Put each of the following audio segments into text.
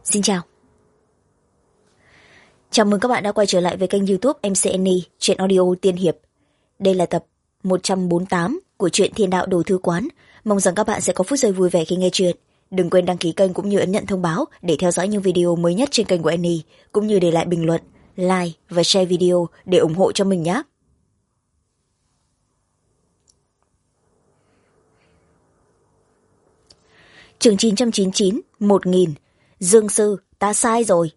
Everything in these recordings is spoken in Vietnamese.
Xin chào. Chào mừng các bạn đã quay trở lại với kênh YouTube MC Annie, truyện audio tiên hiệp. Đây là tập 148 của truyện Thiên Đạo Đồ Thư Quán. Mong rằng các bạn sẽ có phút giây vui vẻ khi nghe truyện. Đừng quên đăng ký kênh cũng như ấn nhận thông báo để theo dõi những video mới nhất trên kênh của Annie, cũng như để lại bình luận, like và share video để ủng hộ cho mình nhé. Chương 999, 1000. Dương sư, ta sai rồi.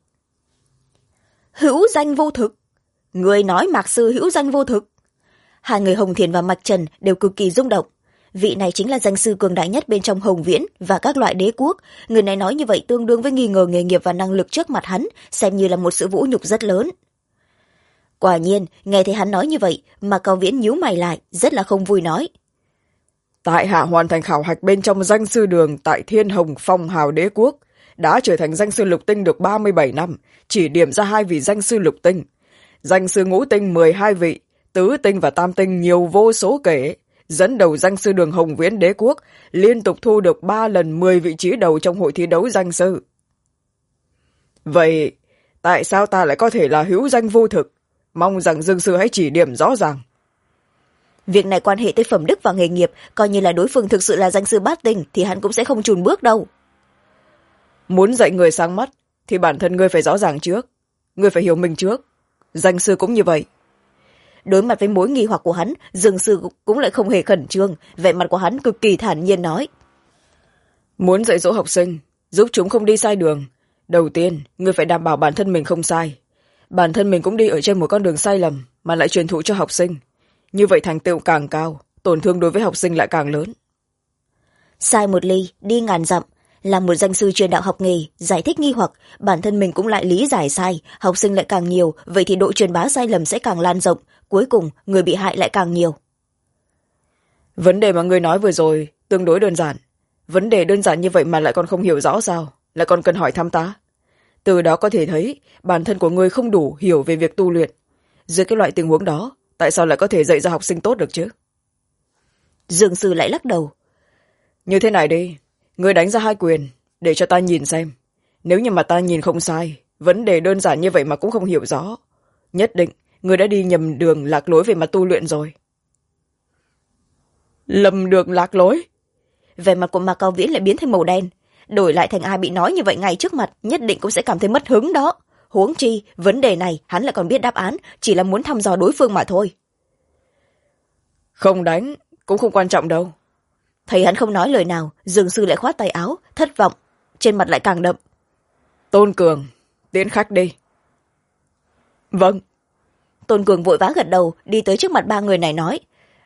Hữu danh vô thực. Người nói Mạc sư hữu danh vô thực. Hai người Hồng Thiền và Mạch Trần đều cực kỳ rung động. Vị này chính là danh sư cường đại nhất bên trong Hồng Viễn và các loại đế quốc. Người này nói như vậy tương đương với nghi ngờ nghề nghiệp và năng lực trước mặt hắn, xem như là một sự vũ nhục rất lớn. Quả nhiên, nghe thấy hắn nói như vậy mà Cao Viễn nhíu mày lại, rất là không vui nói. Tại hạ hoàn thành khảo hạch bên trong danh sư đường tại Thiên Hồng Phong Hào Đế Quốc, đã trở thành danh sư lục tinh được 37 năm, chỉ điểm ra 2 vị danh sư lục tinh. Danh sư ngũ tinh 12 vị, tứ tinh và tam tinh nhiều vô số kể. Dẫn đầu danh sư đường Hồng Viễn Đế Quốc, liên tục thu được 3 lần 10 vị trí đầu trong hội thi đấu danh sư. Vậy, tại sao ta lại có thể là hữu danh vô thực? Mong rằng Dương sư hãy chỉ điểm rõ ràng. Việc này quan hệ tới phẩm đức và nghề nghiệp, coi như là đối phương thực sự là danh sư bát tinh thì hắn cũng sẽ không chùn bước đâu. Muốn dạy người sáng mắt thì bản thân ngươi phải rõ ràng trước, ngươi phải hiểu mình trước. Danh sư cũng như vậy. Đối mặt với mối nghi hoặc của hắn, Dương sư cũng lại không hề khẩn trương, vẻ mặt của hắn cực kỳ thản nhiên nói. Muốn dạy dỗ học sinh, giúp chúng không đi sai đường, đầu tiên ngươi phải đảm bảo bản thân mình không sai. Bản thân mình cũng đi ở trên một con đường sai lầm mà lại truyền thụ cho học sinh. Như vậy thành tựu càng cao, tổn thương đối với học sinh lại càng lớn. Sai một ly, đi ngàn dặm. Là một danh sư truyền đạo học nghề, giải thích nghi hoặc, bản thân mình cũng lại lý giải sai, học sinh lại càng nhiều, vậy thì độ truyền bá sai lầm sẽ càng lan rộng, cuối cùng người bị hại lại càng nhiều. Vấn đề mà ngươi nói vừa rồi tương đối đơn giản. Vấn đề đơn giản như vậy mà lại còn không hiểu rõ sao, lại còn cần hỏi thăm ta. Từ đó có thể thấy bản thân của ngươi không đủ hiểu về việc tu luyện. Dưới cái loại tình huống đó, tại sao lại có thể dạy ra học sinh tốt được chứ? Dương sư lại lắc đầu. Như thế này đi, ngươi đánh ra 2 quyền để cho ta nhìn xem. Nếu như mà ta nhìn không sai, vấn đề đơn giản như vậy mà cũng không hiểu rõ, nhất định ngươi đã đi nhầm đường lạc lối về mặt tu luyện rồi. Lầm đường lạc lối? Vẻ mặt của Mạc Cao Viễn lại biến thành màu đen. Đổi lại thành ai bị nói như vậy ngay trước mặt, nhất định cũng sẽ cảm thấy mất hứng đó. Huống chi, vấn đề này hắn lại còn biết đáp án, chỉ là muốn thăm dò đối phương mà thôi. Không đánh, cũng không quan trọng đâu. Thấy hắn không nói lời nào, Dương sư lại khoát tay áo, thất vọng, trên mặt lại càng đậm. Tôn Cường, tiễn khách đi. Vâng. Tôn Cường vội vã gật đầu, đi tới trước mặt 3 người này nói.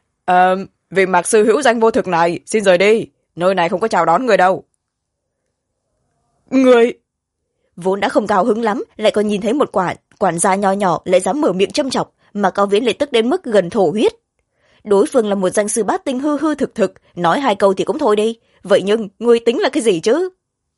Vị Mạc sư hữu danh vô thực này, xin rời đi, nơi này không có chào đón người đâu. Người... Vốn đã không cao hứng lắm, lại còn nhìn thấy một quản gia nho nhỏ lại dám mở miệng châm chọc, mà Cao Viễn lại tức đến mức gần thổ huyết. Đối phương là một danh sư bát tinh hư hư thực thực, nói 2 câu thì cũng thôi đi, vậy nhưng ngươi tính là cái gì chứ?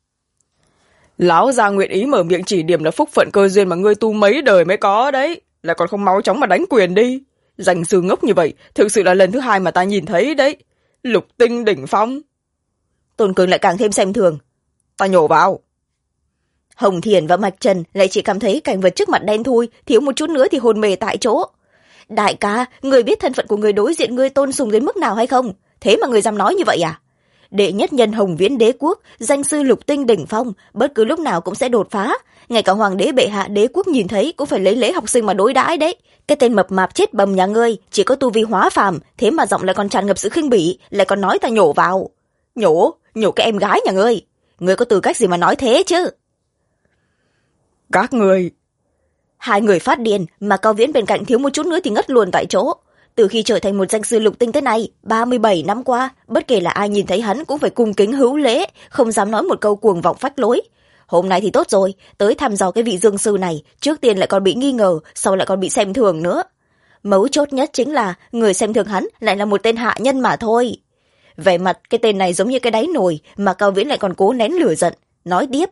Lão gia nguyện ý mở miệng chỉ điểm là phúc phận cơ duyên mà ngươi tu mấy đời mới có đấy, lại còn không máu chóng mà đánh quyền đi. Danh sư ngốc như vậy thực sự là lần thứ 2 mà ta nhìn thấy đấy. Lục tinh đỉnh phong. Tôn Cường lại càng thêm xem thường. Ta nhổ vào. Hồng Thiền và Mạch Trần lại chỉ cảm thấy cảnh vật trước mặt đen thui, thiếu một chút nữa thì hồn mề tại chỗ. Đại ca, người biết thân phận của người đối diện ngươi tôn sùng đến mức nào hay không? Thế mà người dám nói như vậy à? Đệ nhất nhân Hồng Viễn Đế Quốc, danh sư lục tinh đỉnh phong, bất cứ lúc nào cũng sẽ đột phá. Ngay cả hoàng đế bệ hạ đế quốc nhìn thấy cũng phải lấy lễ học sinh mà đối đãi đấy. Cái tên mập mạp chết bầm nhà ngươi chỉ có tu vi hóa phàm, thế mà giọng lại còn tràn ngập sự khinh bỉ, lại còn nói ta nhổ vào. Nhổ cái em gái nhà ngươi. Ngươi có tư cách gì mà nói thế chứ? Các người... 2 người phát điên, mà Cao Viễn bên cạnh thiếu một chút nữa thì ngất luôn tại chỗ. Từ khi trở thành một danh sư lục tinh tới nay, 37 năm qua, bất kể là ai nhìn thấy hắn cũng phải cung kính hữu lễ, không dám nói một câu cuồng vọng phách lối. Hôm nay thì tốt rồi, tới thăm dò cái vị Dương sư này, trước tiên lại còn bị nghi ngờ, sau lại còn bị xem thường nữa. Mấu chốt nhất chính là người xem thường hắn lại là một tên hạ nhân mà thôi. Vẻ mặt cái tên này giống như cái đáy nồi, mà Cao Viễn lại còn cố nén lửa giận, nói tiếp.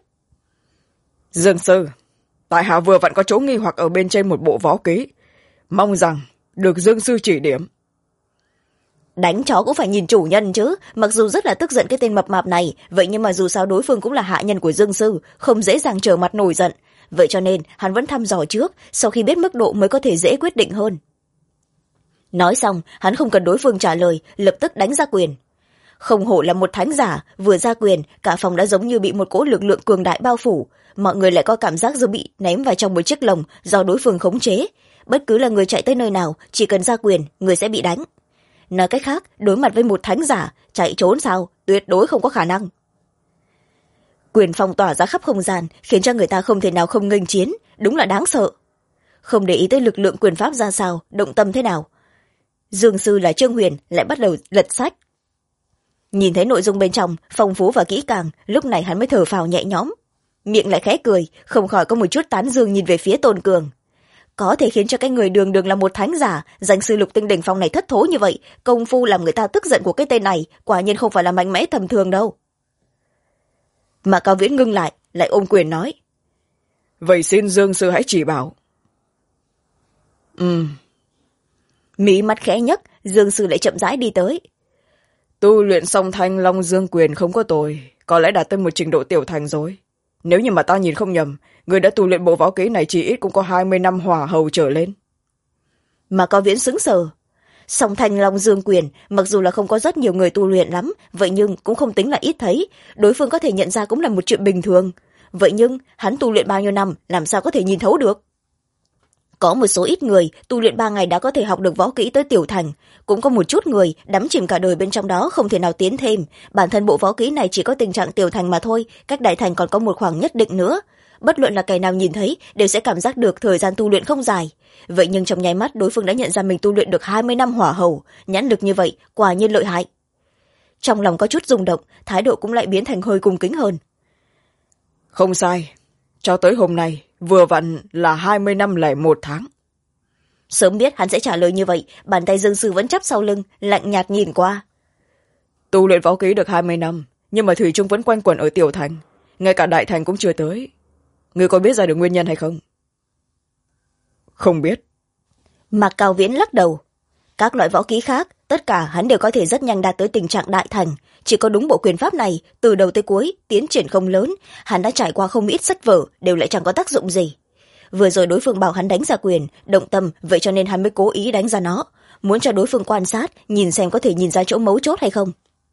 Dương sư, tại hạ vừa vặn có chỗ nghi hoặc ở bên trên một bộ võ ký, mong rằng được Dương sư chỉ điểm. Đánh chó cũng phải nhìn chủ nhân chứ, mặc dù rất là tức giận cái tên mập mạp này, vậy nhưng mà dù sao đối phương cũng là hạ nhân của Dương Sư, không dễ dàng trở mặt nổi giận. Vậy cho nên hắn vẫn thăm dò trước, sau khi biết mức độ mới có thể dễ quyết định hơn. Nói xong, hắn không cần đối phương trả lời, lập tức đánh ra quyền. Không hổ là một thánh giả, vừa ra quyền, cả phòng đã giống như bị một cỗ lực lượng cường đại bao phủ. Mọi người lại có cảm giác như bị ném vào trong một chiếc lồng do đối phương khống chế. Bất cứ là người chạy tới nơi nào, chỉ cần ra quyền, người sẽ bị đánh. Nói cách khác, đối mặt với một thánh giả, chạy trốn sao, tuyệt đối không có khả năng. Quyền phong tỏa ra khắp không gian, khiến cho người ta không thể nào không nghênh chiến, đúng là đáng sợ. Không để ý tới lực lượng quyền pháp ra sao, động tâm thế nào, Dương Sư là Trương Huyền lại bắt đầu lật sách. Nhìn thấy nội dung bên trong phong phú và kỹ càng, lúc này hắn mới thở phào nhẹ nhõm, miệng lại khẽ cười, không khỏi có một chút tán dương nhìn về phía Tôn Cường. Có thể khiến cho cái người đường đường là một thánh giả, danh sư lục tinh đỉnh phong này thất thố như vậy, công phu làm người ta tức giận của cái tên này quả nhiên không phải là mạnh mẽ tầm thường đâu. Mà Cao Viễn ngưng lại ôm quyền nói, vậy xin Dương Sư hãy chỉ bảo. Mí mắt khẽ nhấc, Dương Sư lại chậm rãi đi tới. Tu luyện song thanh long dương quyền không có tồi, có lẽ đạt tới một trình độ tiểu thành rồi. Nếu như mà ta nhìn không nhầm, người đã tu luyện bộ võ kỹ này chỉ ít cũng có 20 năm hỏa hầu trở lên. Mà Cao Viễn sững sờ. Song thanh long dương quyền mặc dù là không có rất nhiều người tu luyện lắm, vậy nhưng cũng không tính là ít thấy, đối phương có thể nhận ra cũng là một chuyện bình thường. Vậy nhưng hắn tu luyện bao nhiêu năm, làm sao có thể nhìn thấu được? Có một số ít người tu luyện 3 ngày đã có thể học được võ kỹ tới tiểu thành, cũng có một chút người đắm chìm cả đời bên trong đó không thể nào tiến thêm. Bản thân bộ võ kỹ này chỉ có tình trạng tiểu thành mà thôi, cách đại thành còn có một khoảng nhất định nữa. Bất luận là kẻ nào nhìn thấy đều sẽ cảm giác được thời gian tu luyện không dài. Vậy nhưng trong nháy mắt đối phương đã nhận ra mình tu luyện được 20 năm hỏa hầu, nhãn lực như vậy quả nhiên lợi hại. Trong lòng có chút rung động, thái độ cũng lại biến thành hơi cung kính hơn. Không sai, cho tới hôm nay vừa vặn là 20 năm lẻ 1 tháng. Sớm biết hắn sẽ trả lời như vậy, bàn tay Dương Sư vẫn chắp sau lưng, lạnh nhạt nhìn qua. Tu luyện võ kỹ được 20 năm, nhưng mà thủy chung vẫn quanh quẩn ở tiểu thành, ngay cả đại thành cũng chưa tới. Ngươi có biết ra được nguyên nhân hay không? Không biết. Mạc Cao Viễn lắc đầu. Các loại võ kỹ khác, tất cả hắn đều có thể rất nhanh đạt tới tình trạng đại thành. Chỉ có đúng bộ quyền pháp này, từ đầu tới cuối, tiến triển không lớn. Hắn đã trải qua không ít sách vở, đều lại chẳng có tác dụng gì. Vừa rồi đối phương bảo hắn đánh ra quyền, động tâm, vậy cho nên hắn mới cố ý đánh ra nó. Muốn cho đối phương quan sát, nhìn xem có thể nhìn ra chỗ mấu chốt hay không.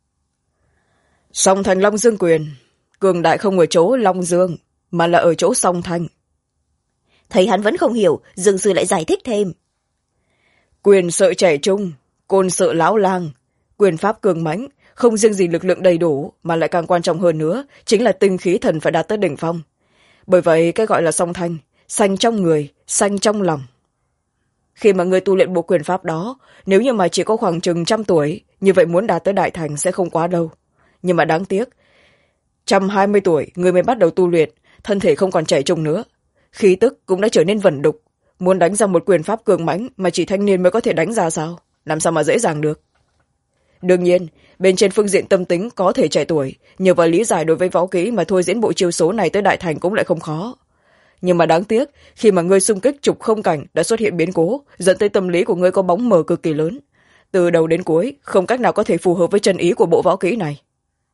Song thành long dương quyền, cường đại không ở chỗ long dương, mà là ở chỗ song thành. Thấy hắn vẫn không hiểu, Dương Sư lại giải thích thêm. Quyền sợ trẻ trung, côn sợ lão lang, quyền pháp cường mãnh, không riêng gì lực lượng đầy đủ mà lại càng quan trọng hơn nữa chính là tinh khí thần phải đạt tới đỉnh phong. Bởi vậy cái gọi là song thanh, xanh trong người, xanh trong lòng. Khi mà người tu luyện bộ quyền pháp đó, nếu như mà chỉ có khoảng chừng 100 tuổi, như vậy muốn đạt tới đại thành sẽ không quá đâu. Nhưng mà đáng tiếc, 120 tuổi người mới bắt đầu tu luyện, thân thể không còn trẻ trung nữa, khí tức cũng đã trở nên vẩn đục. Muốn đánh ra một quyền pháp cường mãnh mà chỉ thanh niên mới có thể đánh ra sao? Làm sao mà dễ dàng được? Đương nhiên, bên trên phương diện tâm tính có thể trẻ tuổi, nhờ vào lý giải đối với võ kỹ mà thôi diễn bộ chiêu số này tới đại thành cũng lại không khó. Nhưng mà đáng tiếc, khi mà ngươi xung kích trục không cảnh đã xuất hiện biến cố, dẫn tới tâm lý của ngươi có bóng mờ cực kỳ lớn. Từ đầu đến cuối, không cách nào có thể phù hợp với chân ý của bộ võ kỹ này.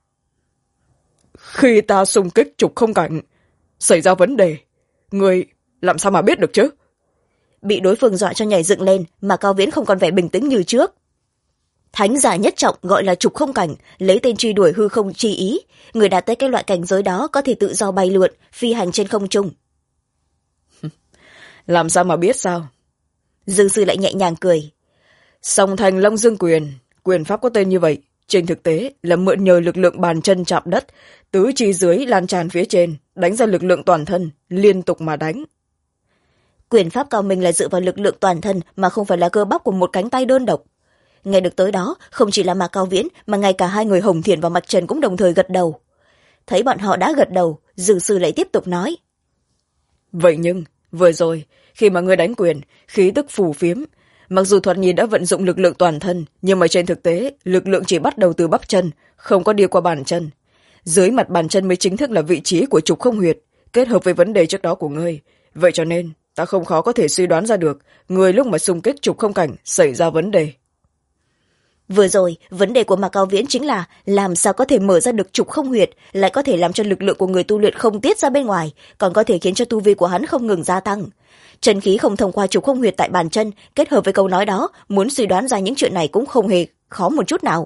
Khi ta xung kích trục không cảnh, xảy ra vấn đề, ngươi làm sao mà biết được chứ? Bị đối phương dọa cho nhảy dựng lên, mà Cao Viễn không còn vẻ bình tĩnh như trước. Thánh giả nhất trọng gọi là trục không cảnh, lấy tên truy đuổi hư không chi ý. Người đạt tới cái loại cảnh giới đó có thể tự do bay lượn, phi hành trên không trung. Làm sao mà biết sao? Dương Sư lại nhẹ nhàng cười. Song thành long dương quyền, quyền pháp có tên như vậy, trên thực tế là mượn nhờ lực lượng bàn chân chạm đất, tứ chi dưới lan tràn phía trên, đánh ra lực lượng toàn thân, liên tục mà đánh. Quyền pháp cao minh là dựa vào lực lượng toàn thân mà không phải là cơ bắp của một cánh tay đơn độc. Nghe được tới đó, không chỉ là Mạc Cao Viễn mà ngay cả hai người Hồng Thiền và Mạch Trần cũng đồng thời gật đầu. Thấy bọn họ đã gật đầu, Dương Sư lại tiếp tục nói. Vậy nhưng, vừa rồi, khi mà ngươi đánh quyền, khí tức phù phiếm, mặc dù thoạt nhìn đã vận dụng lực lượng toàn thân, nhưng mà trên thực tế, lực lượng chỉ bắt đầu từ bắp chân, không có đi qua bàn chân. Dưới mặt bàn chân mới chính thức là vị trí của trục không huyệt, kết hợp với vấn đề trước đó của ngươi. Vậy cho nên, ta không khó có thể suy đoán ra được, người lúc mà xung kích trục không cảnh xảy ra vấn đề. Vừa rồi vấn đề của Mạc Cao Viễn chính là làm sao có thể mở ra được trục không huyệt, lại có thể làm cho lực lượng của người tu luyện không tiết ra bên ngoài, còn có thể khiến cho tu vi của hắn không ngừng gia tăng. Chân khí không thông qua trục không huyệt tại bàn chân, kết hợp với câu nói đó, muốn suy đoán ra những chuyện này cũng không hề khó một chút nào.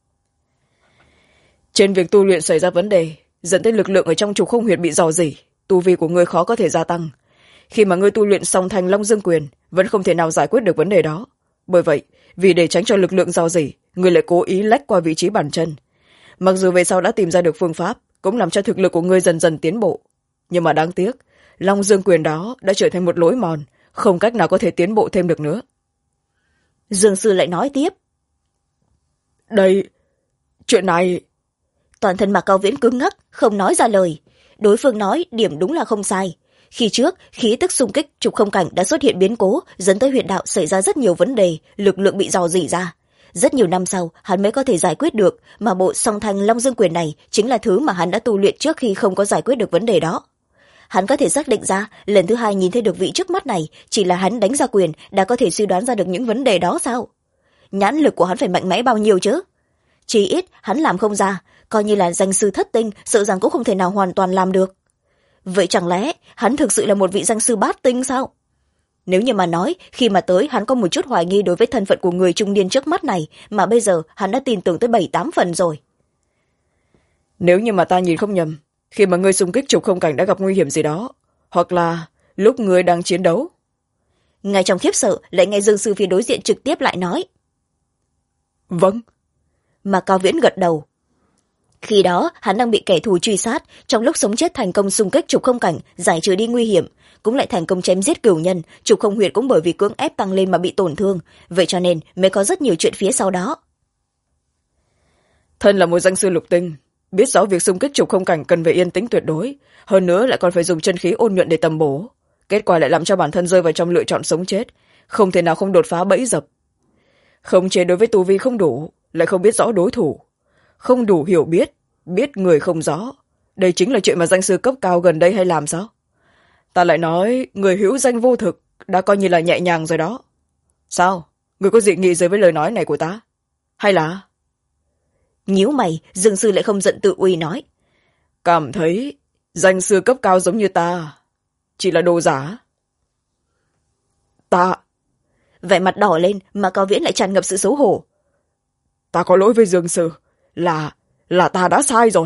Trên việc tu luyện xảy ra vấn đề, dẫn tới lực lượng ở trong trục không huyệt bị rò rỉ, tu vi của ngươi khó có thể gia tăng. Khi mà ngươi tu luyện xong thành Long Dương Quyền, vẫn không thể nào giải quyết được vấn đề đó. Bởi vậy, vì để tránh cho lực lượng rò rỉ, ngươi lại cố ý lách qua vị trí bàn chân. Mặc dù về sau đã tìm ra được phương pháp, cũng làm cho thực lực của ngươi dần dần tiến bộ. Nhưng mà đáng tiếc, Long Dương Quyền đó đã trở thành một lối mòn, không cách nào có thể tiến bộ thêm được nữa. Dương sư lại nói tiếp. Đây, chuyện này... Toàn thân Mạc Cao Viễn cứng ngắc, không nói ra lời. Đối phương nói điểm đúng là không sai. Khi trước, khí tức xung kích trục không cảnh đã xuất hiện biến cố, dẫn tới huyệt đạo xảy ra rất nhiều vấn đề, lực lượng bị rò rỉ ra. Rất nhiều năm sau, hắn mới có thể giải quyết được, mà bộ song thanh Long Dương Quyền này chính là thứ mà hắn đã tu luyện trước khi không có giải quyết được vấn đề đó. Hắn có thể xác định ra, lần thứ hai nhìn thấy được vị trước mắt này, chỉ là hắn đánh ra quyền đã có thể suy đoán ra được những vấn đề đó sao? Nhãn lực của hắn phải mạnh mẽ bao nhiêu chứ? Chỉ ít, hắn làm không ra, coi như là danh sư thất tinh, sợ rằng cũng không thể nào hoàn toàn làm được. Vậy chẳng lẽ hắn thực sự là một vị danh sư bát tinh sao? Nếu như mà nói, khi mà tới hắn có một chút hoài nghi đối với thân phận của người trung niên trước mắt này, mà bây giờ hắn đã tin tưởng tới 7-8 phần rồi. Nếu như mà ta nhìn không nhầm, khi mà ngươi xung kích trục không cảnh đã gặp nguy hiểm gì đó, hoặc là lúc ngươi đang chiến đấu. Ngay trong khiếp sợ, lại nghe Dương sư phía đối diện trực tiếp lại nói. Vâng. Mà Cao Viễn gật đầu. Khi đó, hắn đang bị kẻ thù truy sát, trong lúc sống chết thành công xung kích trục không cảnh, giải trừ đi nguy hiểm, cũng lại thành công chém giết cửu nhân, trục không huyệt cũng bởi vì cưỡng ép tăng lên mà bị tổn thương, vậy cho nên mới có rất nhiều chuyện phía sau đó. Thân là một danh sư lục tinh, biết rõ việc xung kích trục không cảnh cần phải yên tĩnh tuyệt đối, hơn nữa lại còn phải dùng chân khí ôn nhuận để tầm bổ, kết quả lại làm cho bản thân rơi vào trong lựa chọn sống chết, không thể nào không đột phá bẫy dập. Khống chế đối với tu vi không đủ, lại không biết rõ đối thủ, không đủ hiểu biết người không rõ, đây chính là chuyện mà danh sư cấp cao gần đây hay làm sao? Ta lại nói người hữu danh vô thực đã coi như là nhẹ nhàng rồi đó. Sao, người có dị nghị gì với lời nói này của ta, hay là... Nhíu mày, Dương sư lại không giận tự uy nói. Cảm thấy danh sư cấp cao giống như ta chỉ là đồ giả. Ta... Vẻ mặt đỏ lên mà Cao Viễn lại tràn ngập sự xấu hổ. Ta có lỗi với Dương sư, là ta đã sai rồi.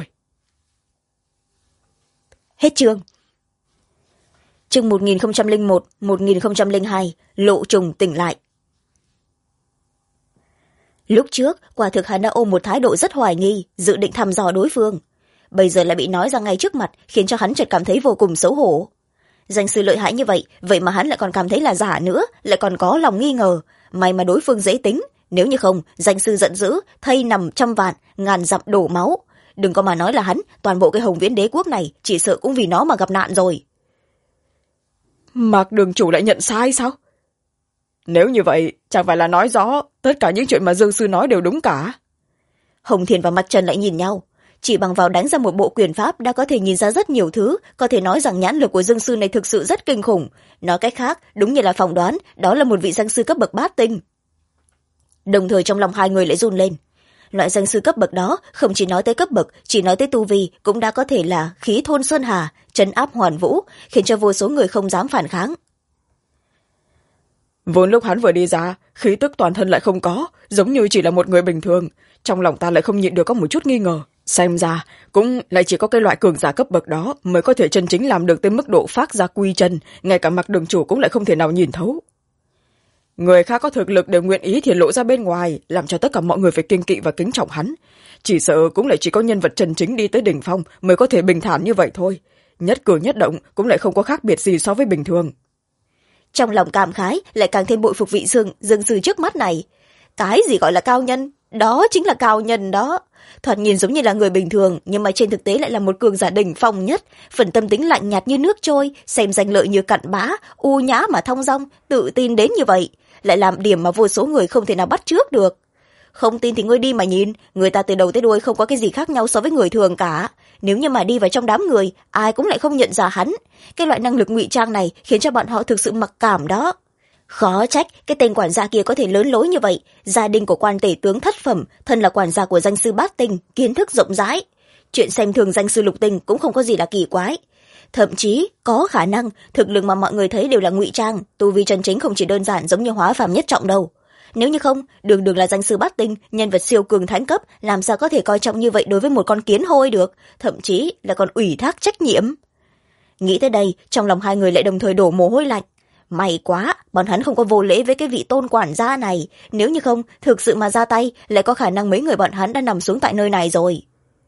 Hết chương. Chương 1001, 1002, lộ trùng tỉnh lại. Lúc trước, quả thực hắn đã ôm một thái độ rất hoài nghi, dự định thăm dò đối phương. Bây giờ lại bị nói ra ngay trước mặt, khiến cho hắn chợt cảm thấy vô cùng xấu hổ. Danh sư lợi hại như vậy, vậy mà hắn lại còn cảm thấy là giả nữa, lại còn có lòng nghi ngờ. May mà đối phương dễ tính, nếu như không, danh sư giận dữ, thây nằm trăm vạn, ngàn dặm đổ máu. Đừng có mà nói là hắn, toàn bộ cái Hồng Viễn đế quốc này, chỉ sợ cũng vì nó mà gặp nạn rồi. Mạc đường chủ lại nhận sai sao? Nếu như vậy, chẳng phải là nói rõ tất cả những chuyện mà Dương sư nói đều đúng cả? Hồng Thiền và Mặt Trần lại nhìn nhau. Chỉ bằng vào đánh ra một bộ quyền pháp đã có thể nhìn ra rất nhiều thứ, có thể nói rằng nhãn lực của Dương sư này thực sự rất kinh khủng. Nói cách khác, đúng như là phỏng đoán, đó là một vị danh sư cấp bậc bát tinh. Đồng thời trong lòng hai người lại run lên. Loại danh sư cấp bậc đó không chỉ nói tới cấp bậc, chỉ nói tới tu vi cũng đã có thể là khí thôn sơn hà, trấn áp hoàn vũ, khiến cho vô số người không dám phản kháng. Vốn lúc hắn vừa đi ra, khí tức toàn thân lại không có, giống như chỉ là một người bình thường, trong lòng ta lại không nhịn được có một chút nghi ngờ. Xem ra cũng lại chỉ có cái loại cường giả cấp bậc đó mới có thể chân chính làm được tới mức độ phát ra quy chân, ngay cả Mạc đường chủ cũng lại không thể nào nhìn thấu. Người khác có thực lực đều nguyện ý hiển lộ ra bên ngoài, làm cho tất cả mọi người phải kiêng kỵ và kính trọng hắn. Chỉ sợ cũng lại chỉ có nhân vật chân chính đi tới đỉnh phong mới có thể bình thản như vậy thôi. Nhất cử nhất động cũng lại không có khác biệt gì so với bình thường. Trong lòng cảm khái lại càng thêm bội phục vị Dương sư trước mắt này. Cái gì gọi là cao nhân? Đó chính là cao nhân đó. Thoạt nhìn giống như là người bình thường, nhưng mà trên thực tế lại là một cường giả đỉnh phong nhất, phần tâm tính lạnh nhạt như nước trôi, xem danh lợi như cặn bã, u nhã mà thong dong, tự tin đến như vậy, lại làm điểm mà vô số người không thể nào bắt trước được. Không tin thì ngươi đi mà nhìn, người ta từ đầu tới đuôi không có cái gì khác nhau so với người thường cả. Nếu như mà đi vào trong đám người, ai cũng lại không nhận ra hắn. Cái loại năng lực ngụy trang này khiến cho bọn họ thực sự mặc cảm đó. Khó trách cái tên quản gia kia có thể lớn lối như vậy. Gia đình của quan tể tướng thất phẩm, thân là quản gia của danh sư bát tinh, kiến thức rộng rãi. Chuyện xem thường danh sư lục tinh cũng không có gì là kỳ quái. Thậm chí có khả năng thực lực mà mọi người thấy đều là ngụy trang, tu vi chân chính không chỉ đơn giản giống như hóa phàm nhất trọng đâu. Nếu như không, đường đường là danh sư bát tinh, nhân vật siêu cường thánh cấp, làm sao có thể coi trọng như vậy đối với một con kiến hôi được, thậm chí là còn ủy thác trách nhiệm. Nghĩ tới đây, trong lòng hai người lại đồng thời đổ mồ hôi lạnh. May quá, bọn hắn không có vô lễ với cái vị tôn quản gia này, nếu như không, thực sự mà ra tay, lại có khả năng mấy người bọn hắn đã nằm xuống tại nơi này rồi.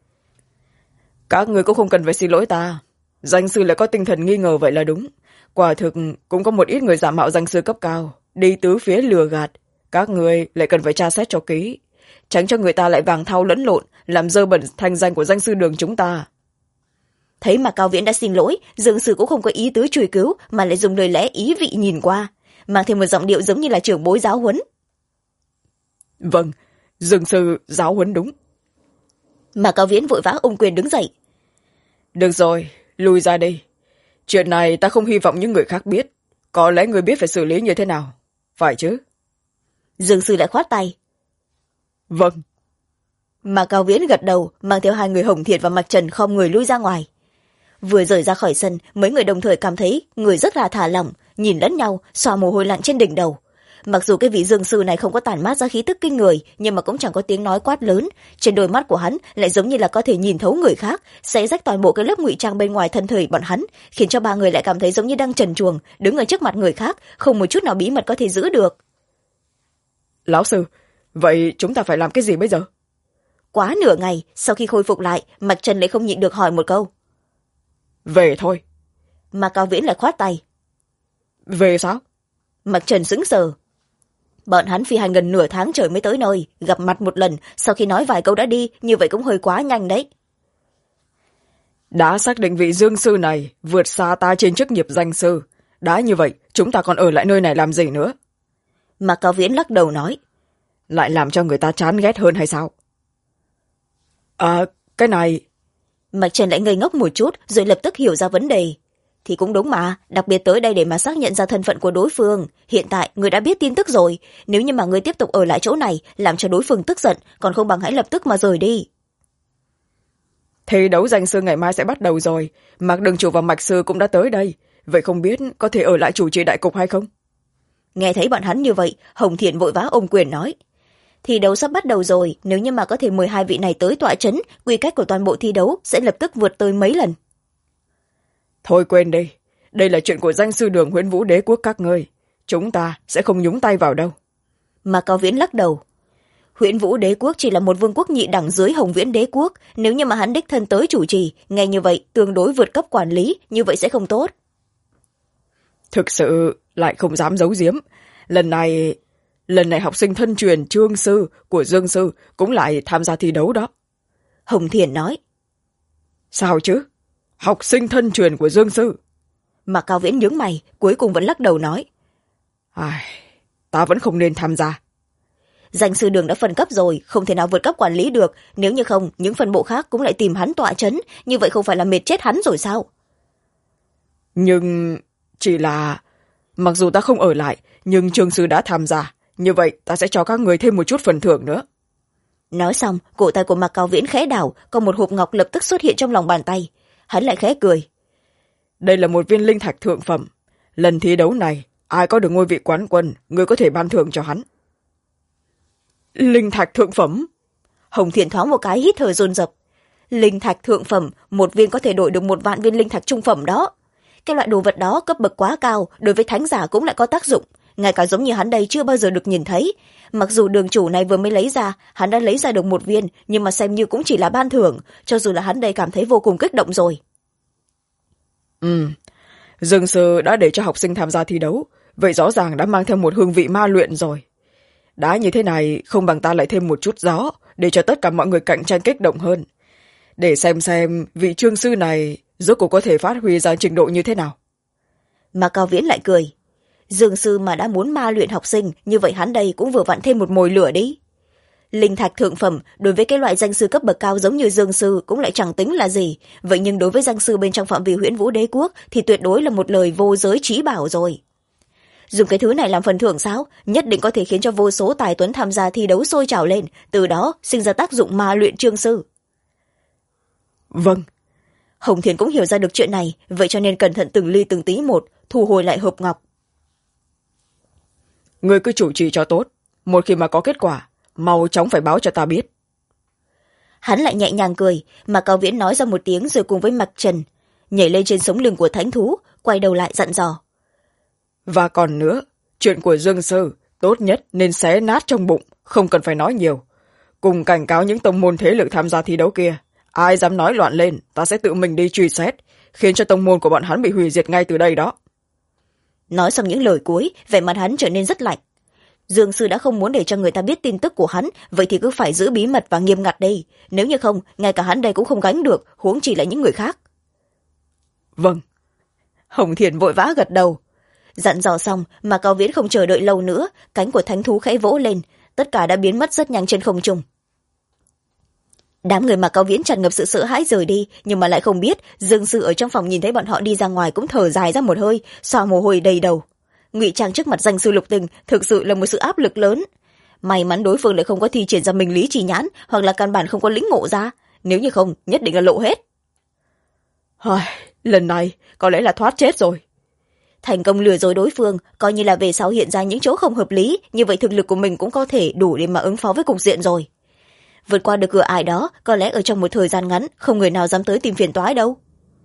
Các người cũng không cần phải xin lỗi ta. Danh sư lại có tinh thần nghi ngờ vậy là đúng. Quả thực cũng có một ít người giả mạo danh sư cấp cao, đi tứ phía lừa gạt. Các người lại cần phải tra xét cho kỹ, tránh cho người ta lại vàng thau lẫn lộn, làm dơ bẩn thanh danh của danh sư đường chúng ta. Thấy mà Cao Viễn đã xin lỗi, Dương sư cũng không có ý tứ truy cứu, mà lại dùng lời lẽ ý vị nhìn qua, mang thêm một giọng điệu giống như là trưởng bối giáo huấn. Vâng, Dương sư giáo huấn đúng. Mà Cao Viễn vội vã ôm quyền đứng dậy. Được rồi, lùi ra đi. Chuyện này ta không hy vọng những người khác biết. Có lẽ người biết phải xử lý như thế nào, phải chứ? Dương sư lại khoát tay. Vâng. Mà Cao Viễn gật đầu, mang theo hai người Hồng Thiện và Mạc Trần khom người lui ra ngoài. Vừa rời ra khỏi sân, mấy người đồng thời cảm thấy người rất là thả lỏng, nhìn lẫn nhau, xoa mồ hôi lạnh trên đỉnh đầu. Mặc dù cái vị Dương sư này không có tản mát ra khí tức kinh người, nhưng mà cũng chẳng có tiếng nói quát lớn. Trên đôi mắt của hắn lại giống như là có thể nhìn thấu người khác, xé rách toàn bộ cái lớp ngụy trang bên ngoài thân thể bọn hắn, khiến cho ba người lại cảm thấy giống như đang trần truồng, đứng ở trước mặt người khác, không một chút nào bí mật có thể giữ được. Lão sư, vậy chúng ta phải làm cái gì bây giờ? Quá nửa ngày, sau khi khôi phục lại, Mạc Trần lại không nhịn được hỏi một câu. Về thôi. Mà Cao Viễn lại khoát tay. Về sao? Mạc Trần sững sờ. Bọn hắn phi hành gần nửa tháng trời mới tới nơi, gặp mặt một lần, sau khi nói vài câu đã đi, như vậy cũng hơi quá nhanh đấy. Đã xác định vị Dương sư này vượt xa ta trên chức nghiệp danh sư. Đã như vậy, chúng ta còn ở lại nơi này làm gì nữa? Mà Cao Viễn lắc đầu nói. Lại làm cho người ta chán ghét hơn hay sao? Cái này... Mạc Trần lại ngây ngốc một chút, rồi lập tức hiểu ra vấn đề. Thì cũng đúng mà, đặc biệt tới đây để mà xác nhận ra thân phận của đối phương. Hiện tại, người đã biết tin tức rồi. Nếu như mà người tiếp tục ở lại chỗ này, làm cho đối phương tức giận, còn không bằng hãy lập tức mà rời đi. Thi đấu danh sư ngày mai sẽ bắt đầu rồi. Mạc đường chủ và Mạch sư cũng đã tới đây. Vậy không biết có thể ở lại chủ trì đại cục hay không? Nghe thấy bọn hắn như vậy, Hồng Thiện vội vã ôm quyền nói. Thi đấu sắp bắt đầu rồi, nếu như mà có thể mời hai vị này tới tọa trấn, quy cách của toàn bộ thi đấu sẽ lập tức vượt tới mấy lần. Thôi quên đi, đây là chuyện của danh sư đường Huyễn Vũ Đế quốc các ngươi. Chúng ta sẽ không nhúng tay vào đâu. Mà Cao Viễn lắc đầu. Huyễn Vũ Đế quốc chỉ là một vương quốc nhị đẳng dưới Hồng Viễn Đế quốc, nếu như mà hắn đích thân tới chủ trì, nghe như vậy tương đối vượt cấp quản lý, như vậy sẽ không tốt. Thực sự lại không dám giấu giếm. Lần này học sinh thân truyền Trương sư của Dương sư cũng lại tham gia thi đấu đó. Hồng Thiền nói. Sao chứ? Học sinh thân truyền của Dương sư? Mà Cao Viễn nhướng mày, cuối cùng vẫn lắc đầu nói. Ta vẫn không nên tham gia. Danh sư đường đã phân cấp rồi, không thể nào vượt cấp quản lý được, nếu như không, những phân bộ khác cũng lại tìm hắn tọa trấn, như vậy không phải là mệt chết hắn rồi sao? Nhưng chỉ là mặc dù ta không ở lại, nhưng Trương sư đã tham gia, như vậy ta sẽ cho các người thêm một chút phần thưởng nữa. Nói xong, cổ tay của Mạc Cao Viễn khẽ đảo, còn một hộp ngọc lập tức xuất hiện trong lòng bàn tay. Hắn lại khẽ cười. Đây là một viên linh thạch thượng phẩm. Lần thi đấu này, ai có được ngôi vị quán quân, người có thể ban thưởng cho hắn. Linh thạch thượng phẩm? Hồng Thiện thoáng một cái hít thở dồn dập. Linh thạch thượng phẩm, một viên có thể đổi được 1 vạn viên linh thạch trung phẩm đó. Cái loại đồ vật đó cấp bậc quá cao, đối với thánh giả cũng lại có tác dụng. Ngay cả giống như hắn đây chưa bao giờ được nhìn thấy. Mặc dù đường chủ này vừa mới lấy ra, hắn đã lấy ra được 1 viên, nhưng mà xem như cũng chỉ là ban thưởng, cho dù là hắn đây cảm thấy vô cùng kích động rồi. Dương sư đã để cho học sinh tham gia thi đấu, vậy rõ ràng đã mang theo một hương vị ma luyện rồi. Đã như thế này, không bằng ta lại thêm một chút gió, để cho tất cả mọi người cạnh tranh kích động hơn. Để xem vị Trương sư này rốt cuộc có thể phát huy ra trình độ như thế nào. Mà Cao Viễn lại cười. Dương sư mà đã muốn ma luyện học sinh, như vậy hắn đây cũng vừa vặn thêm một mồi lửa đi. Linh thạch thượng phẩm, đối với cái loại danh sư cấp bậc cao giống như Dương sư cũng lại chẳng tính là gì. Vậy nhưng đối với danh sư bên trong phạm vi Huyễn Vũ Đế quốc thì tuyệt đối là một lời vô giới trí bảo rồi. Dùng cái thứ này làm phần thưởng sao? Nhất định có thể khiến cho vô số tài tuấn tham gia thi đấu sôi trào lên, từ đó sinh ra tác dụng ma luyện trương sư. Vâng. Hồng Thiền cũng hiểu ra được chuyện này, vậy cho nên cẩn thận từng ly từng tí một, thu hồi lại hộp ngọc. Ngươi cứ chủ trì cho tốt, một khi mà có kết quả, mau chóng phải báo cho ta biết. Hắn lại nhẹ nhàng cười, mà Cao Viễn nói ra một tiếng rồi cùng với Mạc Trần nhảy lên trên sống lưng của thánh thú, quay đầu lại dặn dò. Và còn nữa, chuyện của Dương Sư tốt nhất nên xé nát trong bụng, không cần phải nói nhiều. Cùng cảnh cáo những tông môn thế lực tham gia thi đấu kia, ai dám nói loạn lên, ta sẽ tự mình đi truy xét, khiến cho tông môn của bọn hắn bị hủy diệt ngay từ đây đó. Nói xong những lời cuối, vẻ mặt hắn trở nên rất lạnh. Dương Sư đã không muốn để cho người ta biết tin tức của hắn, vậy thì cứ phải giữ bí mật và nghiêm ngặt đây. Nếu như không, ngay cả hắn đây cũng không gánh được, huống chi là những người khác. Vâng. Hồng Thiền vội vã gật đầu. Dặn dò xong mà Cao Viễn không chờ đợi lâu nữa, cánh của thánh thú khẽ vỗ lên, tất cả đã biến mất rất nhanh trên không trung. Đám người mà Cao Viễn tràn ngập sự sợ hãi rời đi, nhưng mà lại không biết Dương Sư ở trong phòng nhìn thấy bọn họ đi ra ngoài cũng thở dài ra một hơi, xoa mồ hôi đầy đầu. Ngụy trang trước mặt danh sư Lục Tình thực sự là một sự áp lực lớn. May mắn đối phương lại không có thi triển ra minh lý trì nhãn, hoặc là căn bản không có lĩnh ngộ ra, nếu như không nhất định là lộ hết. Lần này có lẽ là thoát chết rồi. Thành công lừa dối đối phương, coi như là về sau hiện ra những chỗ không hợp lý, như vậy thực lực của mình cũng có thể đủ để mà ứng phó với cục diện rồi. Vượt qua được cửa ải đó, có lẽ ở trong một thời gian ngắn không người nào dám tới tìm phiền toái đâu.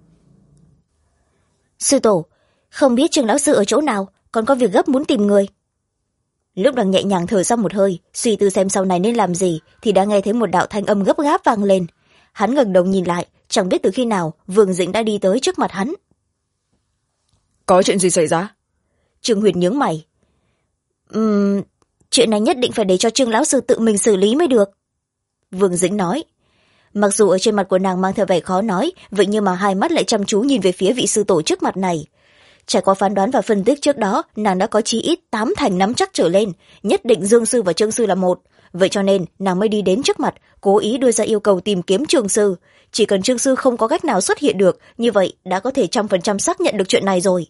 Sư tổ, không biết Trương lão sư ở chỗ nào, còn có việc gấp muốn tìm người. Lúc đang nhẹ nhàng thở ra một hơi, suy tư xem sau này nên làm gì, thì đã nghe thấy một đạo thanh âm gấp gáp vang lên. Hắn ngẩng đầu nhìn lại, chẳng biết từ khi nào Vương Dĩnh đã đi tới trước mặt hắn. Có chuyện gì xảy ra? Trương Huyền nhướng mày. Chuyện này nhất định phải để cho Trương lão sư tự mình xử lý mới được. Vương Dĩnh nói. Mặc dù ở trên mặt của nàng mang theo vẻ khó nói, vậy nhưng mà hai mắt lại chăm chú nhìn về phía vị sư tổ trước mặt này. Trải qua phán đoán và phân tích trước đó, nàng đã có chí ít 8 thành nắm chắc trở lên, nhất định Dương Sư và Trương Sư là một. Vậy cho nên nàng mới đi đến trước mặt, cố ý đưa ra yêu cầu tìm kiếm Trương Sư. Chỉ cần Trương Sư không có cách nào xuất hiện được, như vậy đã có thể 100% xác nhận được chuyện này rồi.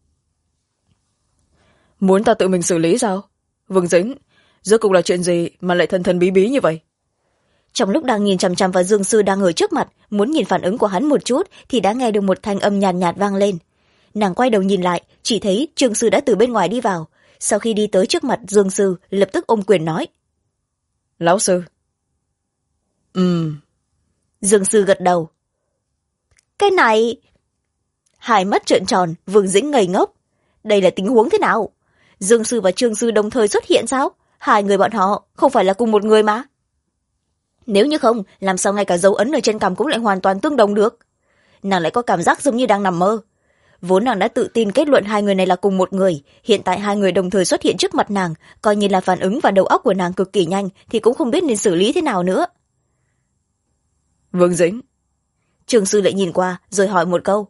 Muốn ta tự mình xử lý sao? Vương Dĩnh, rốt cuộc là chuyện gì mà lại thần thần bí bí như vậy? Trong lúc đang nhìn chằm chằm vào Dương Sư đang ở trước mặt, muốn nhìn phản ứng của hắn một chút, thì đã nghe được một thanh âm nhàn nhạt vang lên. Nàng quay đầu nhìn lại, chỉ thấy Trương Sư đã từ bên ngoài đi vào. Sau khi đi tới trước mặt Dương Sư, lập tức ôm quyền nói. Lão sư. Dương Sư gật đầu. Cái này... Hai mắt trợn tròn, Vương Dĩnh ngây ngốc. Đây là tình huống thế nào? Dương Sư và Trương Sư đồng thời xuất hiện sao? Hai người bọn họ không phải là cùng một người mà. Nếu như không, làm sao ngay cả dấu ấn ở trên cằm cũng lại hoàn toàn tương đồng được? Nàng lại có cảm giác giống như đang nằm mơ. Vốn nàng đã tự tin kết luận hai người này là cùng một người, hiện tại hai người đồng thời xuất hiện trước mặt nàng, coi như là phản ứng và đầu óc của nàng cực kỳ nhanh, thì cũng không biết nên xử lý thế nào nữa. Vương Dĩnh. Trương Sư lại nhìn qua, rồi hỏi một câu.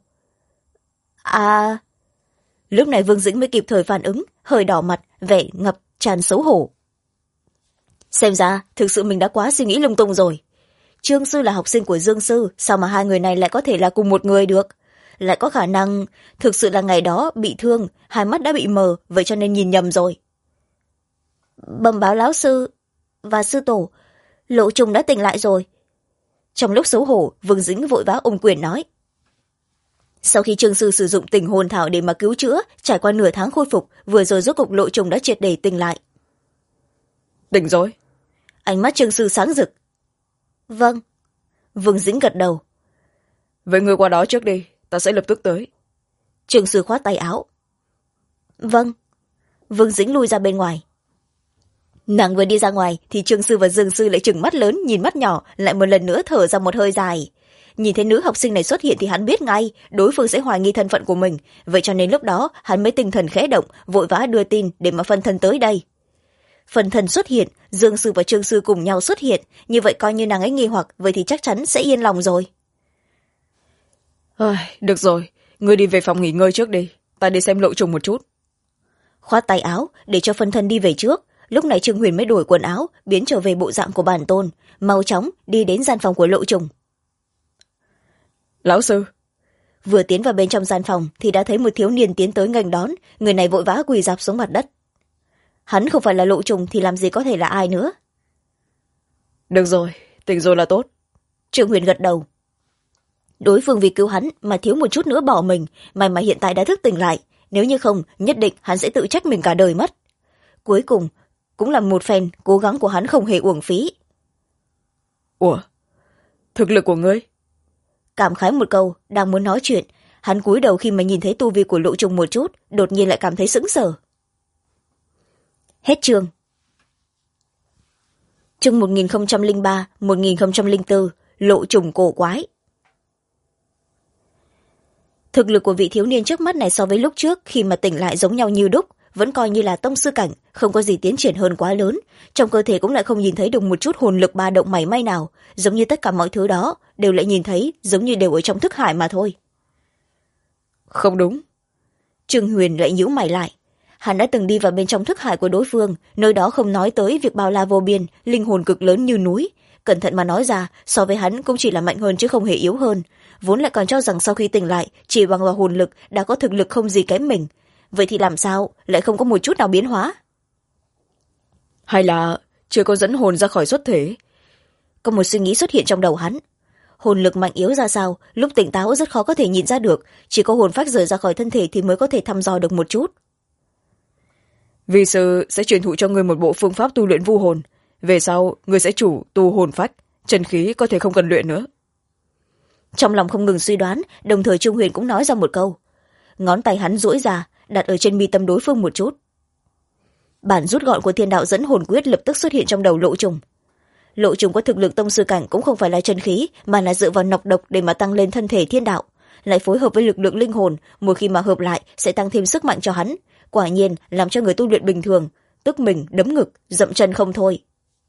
Lúc này Vương Dĩnh mới kịp thời phản ứng, hơi đỏ mặt, vẻ ngập tràn xấu hổ. Xem ra, thực sự mình đã quá suy nghĩ lung tung rồi. Trương Sư là học sinh của Dương Sư, sao mà hai người này lại có thể là cùng một người được? Lại có khả năng, thực sự là ngày đó bị thương, hai mắt đã bị mờ, vậy cho nên nhìn nhầm rồi. Bẩm báo lão sư và sư tổ, Lộ Trùng đã tỉnh lại rồi. Trong lúc xấu hổ, Vương Dĩnh vội vã ôm quyền nói. Sau khi Trương Sư sử dụng tình hồn thảo để mà cứu chữa, trải qua nửa tháng khôi phục, vừa rồi rốt cục Lộ Trùng đã triệt để tỉnh lại. Tỉnh rồi. Ánh mắt Trương Sư sáng rực. Vâng. Vương Dĩnh gật đầu. Vậy ngươi qua đó trước đi, ta sẽ lập tức tới. Trương Sư khoát tay áo. Vâng. Vương Dĩnh lui ra bên ngoài. Nàng vừa đi ra ngoài thì Trương Sư và Dương Sư lại trừng mắt lớn nhìn mắt nhỏ, lại một lần nữa thở ra một hơi dài. Nhìn thấy nữ học sinh này xuất hiện thì hắn biết ngay đối phương sẽ hoài nghi thân phận của mình, vậy cho nên lúc đó hắn mới tinh thần khẽ động, vội vã đưa tin để mà phân thân tới đây. Phân thân xuất hiện, Dương Sư và Trương Sư cùng nhau xuất hiện, như vậy coi như nàng ấy nghi hoặc, vậy thì chắc chắn sẽ yên lòng rồi. Được rồi, ngươi đi về phòng nghỉ ngơi trước đi, ta đi xem Lộ Trùng một chút. Khoát tay áo để cho phân thân đi về trước. Lúc này Trương Huyền mới đổi quần áo, biến trở về bộ dạng của bản tôn, mau chóng đi đến gian phòng của Lộ Trùng. Lão sư. vừa tiến vào bên trong gian phòng thì đã thấy một thiếu niên tiến tới nghênh đón. Người này vội vã quỳ rạp xuống mặt đất. Hắn không phải là Lộ Trùng thì làm gì có thể là ai nữa. Được rồi, tỉnh rồi là tốt. Trương Huyền gật đầu. Đối phương vì cứu hắn mà thiếu một chút nữa bỏ mình, may mà hiện tại đã thức tỉnh lại, nếu như không nhất định hắn sẽ tự trách mình cả đời mất. Cuối cùng cũng là một phen cố gắng của hắn không hề uổng phí. Ủa, thực lực của ngươi? Cảm khái một câu, đang muốn nói chuyện, hắn cúi đầu khi mà nhìn thấy tu vi của Lộ Trùng một chút, đột nhiên lại cảm thấy sững sờ. Hết chương. Chương 1003-1004, Lộ Trùng cổ quái. Thực lực của vị thiếu niên trước mắt này so với lúc trước khi mà tỉnh lại giống nhau như đúc, vẫn coi như là tông sư cảnh, không có gì tiến triển hơn quá lớn. Trong cơ thể cũng lại không nhìn thấy được một chút hồn lực ba động mảy may nào, giống như tất cả mọi thứ đó đều lại nhìn thấy giống như đều ở trong thức hải mà thôi. Không đúng. Trương Huyền lại nhíu mày lại. Hắn đã từng đi vào bên trong thức hải của đối phương, nơi đó không nói tới việc bao la vô biên, linh hồn cực lớn như núi. Cẩn thận mà nói ra, so với hắn cũng chỉ là mạnh hơn chứ không hề yếu hơn. Vốn lại còn cho rằng sau khi tỉnh lại, chỉ bằng vào hồn lực đã có thực lực không gì kém mình. Vậy thì làm sao lại không có một chút nào biến hóa? Hay là chưa có dẫn hồn ra khỏi xuất thể? Có một suy nghĩ xuất hiện trong đầu hắn. Hồn lực mạnh yếu ra sao, lúc tỉnh táo rất khó có thể nhìn ra được, chỉ có hồn phách rời ra khỏi thân thể thì mới có thể thăm dò được một chút. Vì sư sẽ truyền thụ cho ngươi một bộ phương pháp tu luyện vu hồn. Về sau, ngươi sẽ chủ tu hồn phách, chân khí có thể không cần luyện nữa. Trong lòng không ngừng suy đoán, đồng thời Trương Huyền cũng nói ra một câu. Ngón tay hắn duỗi ra, đặt ở trên mi tâm đối phương một chút. Bản rút gọn của Thiên Đạo dẫn hồn quyết lập tức xuất hiện trong đầu Lộ Trùng. Lộ Trùng có thực lực tông sư cảnh cũng không phải là chân khí, mà là dựa vào nọc độc để mà tăng lên thân thể thiên đạo, lại phối hợp với lực lượng linh hồn, một khi mà hợp lại sẽ tăng thêm sức mạnh cho hắn. Quả nhiên làm cho người tu luyện bình thường tức mình đấm ngực dậm chân không thôi.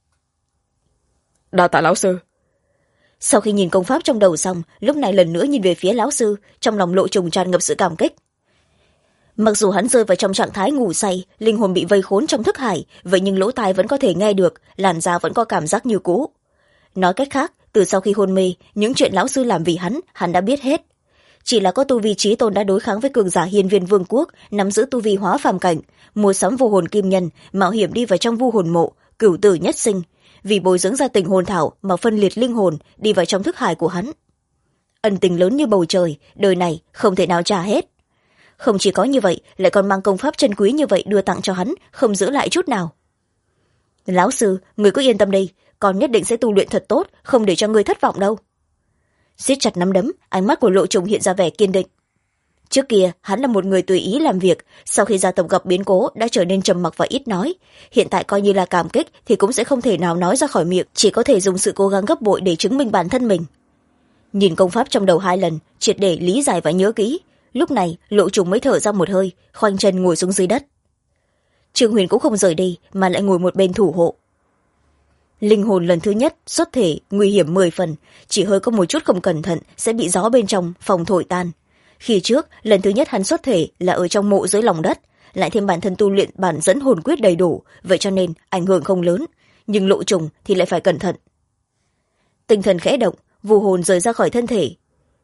Đa tạ lão sư. Sau khi nhìn công pháp trong đầu xong, lúc này lần nữa nhìn về phía lão sư, trong lòng Lộ Trùng tràn ngập sự cảm kích. Mặc dù hắn rơi vào trong trạng thái ngủ say, linh hồn bị vây khốn trong thức hải, vậy nhưng lỗ tai vẫn có thể nghe được, làn da vẫn có cảm giác như cũ. Nói cách khác, từ sau khi hôn mê, những chuyện lão sư làm vì hắn đã biết hết. Chỉ là có tu vi chí tôn đã đối kháng với cường giả hiên viên vương quốc, nắm giữ tu vi hóa phàm cảnh, mua sắm vô hồn kim nhân, mạo hiểm đi vào trong vu hồn mộ, cửu tử nhất sinh, vì bồi dưỡng ra tình hồn thảo mà phân liệt linh hồn đi vào trong thức hải của hắn. Ân tình lớn như bầu trời, đời này không thể nào trả hết. Không chỉ có như vậy, lại còn mang công pháp chân quý như vậy đưa tặng cho hắn, không giữ lại chút nào. Lão sư, người cứ yên tâm đi, con nhất định sẽ tu luyện thật tốt, không để cho người thất vọng đâu. Siết chặt nắm đấm, ánh mắt của Lộ Trùng hiện ra vẻ kiên định. Trước kia hắn là một người tùy ý làm việc, sau khi gia tộc gặp biến cố đã trở nên trầm mặc và ít nói. Hiện tại coi như là cảm kích thì cũng sẽ không thể nào nói ra khỏi miệng, chỉ có thể dùng sự cố gắng gấp bội để chứng minh bản thân mình. Nhìn công pháp trong đầu 2 lần, triệt để lý giải và nhớ kỹ. Lúc này Lộ Trùng mới thở ra một hơi, khoanh chân ngồi xuống dưới đất. Trương Huyền cũng không rời đi mà lại ngồi một bên thủ hộ. Linh hồn lần thứ nhất xuất thể nguy hiểm 10 phần, chỉ hơi có một chút không cẩn thận sẽ bị gió bên trong phòng thổi tan. Khi trước lần thứ nhất hắn xuất thể là ở trong mộ dưới lòng đất, lại thêm bản thân tu luyện bản dẫn hồn quyết đầy đủ, vậy cho nên ảnh hưởng không lớn, nhưng Lộ Trùng thì lại phải cẩn thận. Tinh thần khẽ động, vu hồn rời ra khỏi thân thể,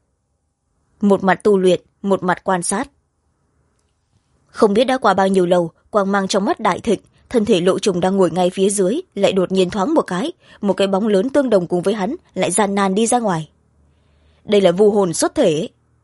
một mặt tu luyện, một mặt quan sát. Không biết đã qua bao nhiêu lâu, quang mang trong mắt đại thịnh, thân thể Lộ Trùng đang ngồi ngay phía dưới lại đột nhiên thoáng một cái bóng lớn tương đồng cùng với hắn lại gian nan đi ra ngoài. Đây là vu hồn xuất thể.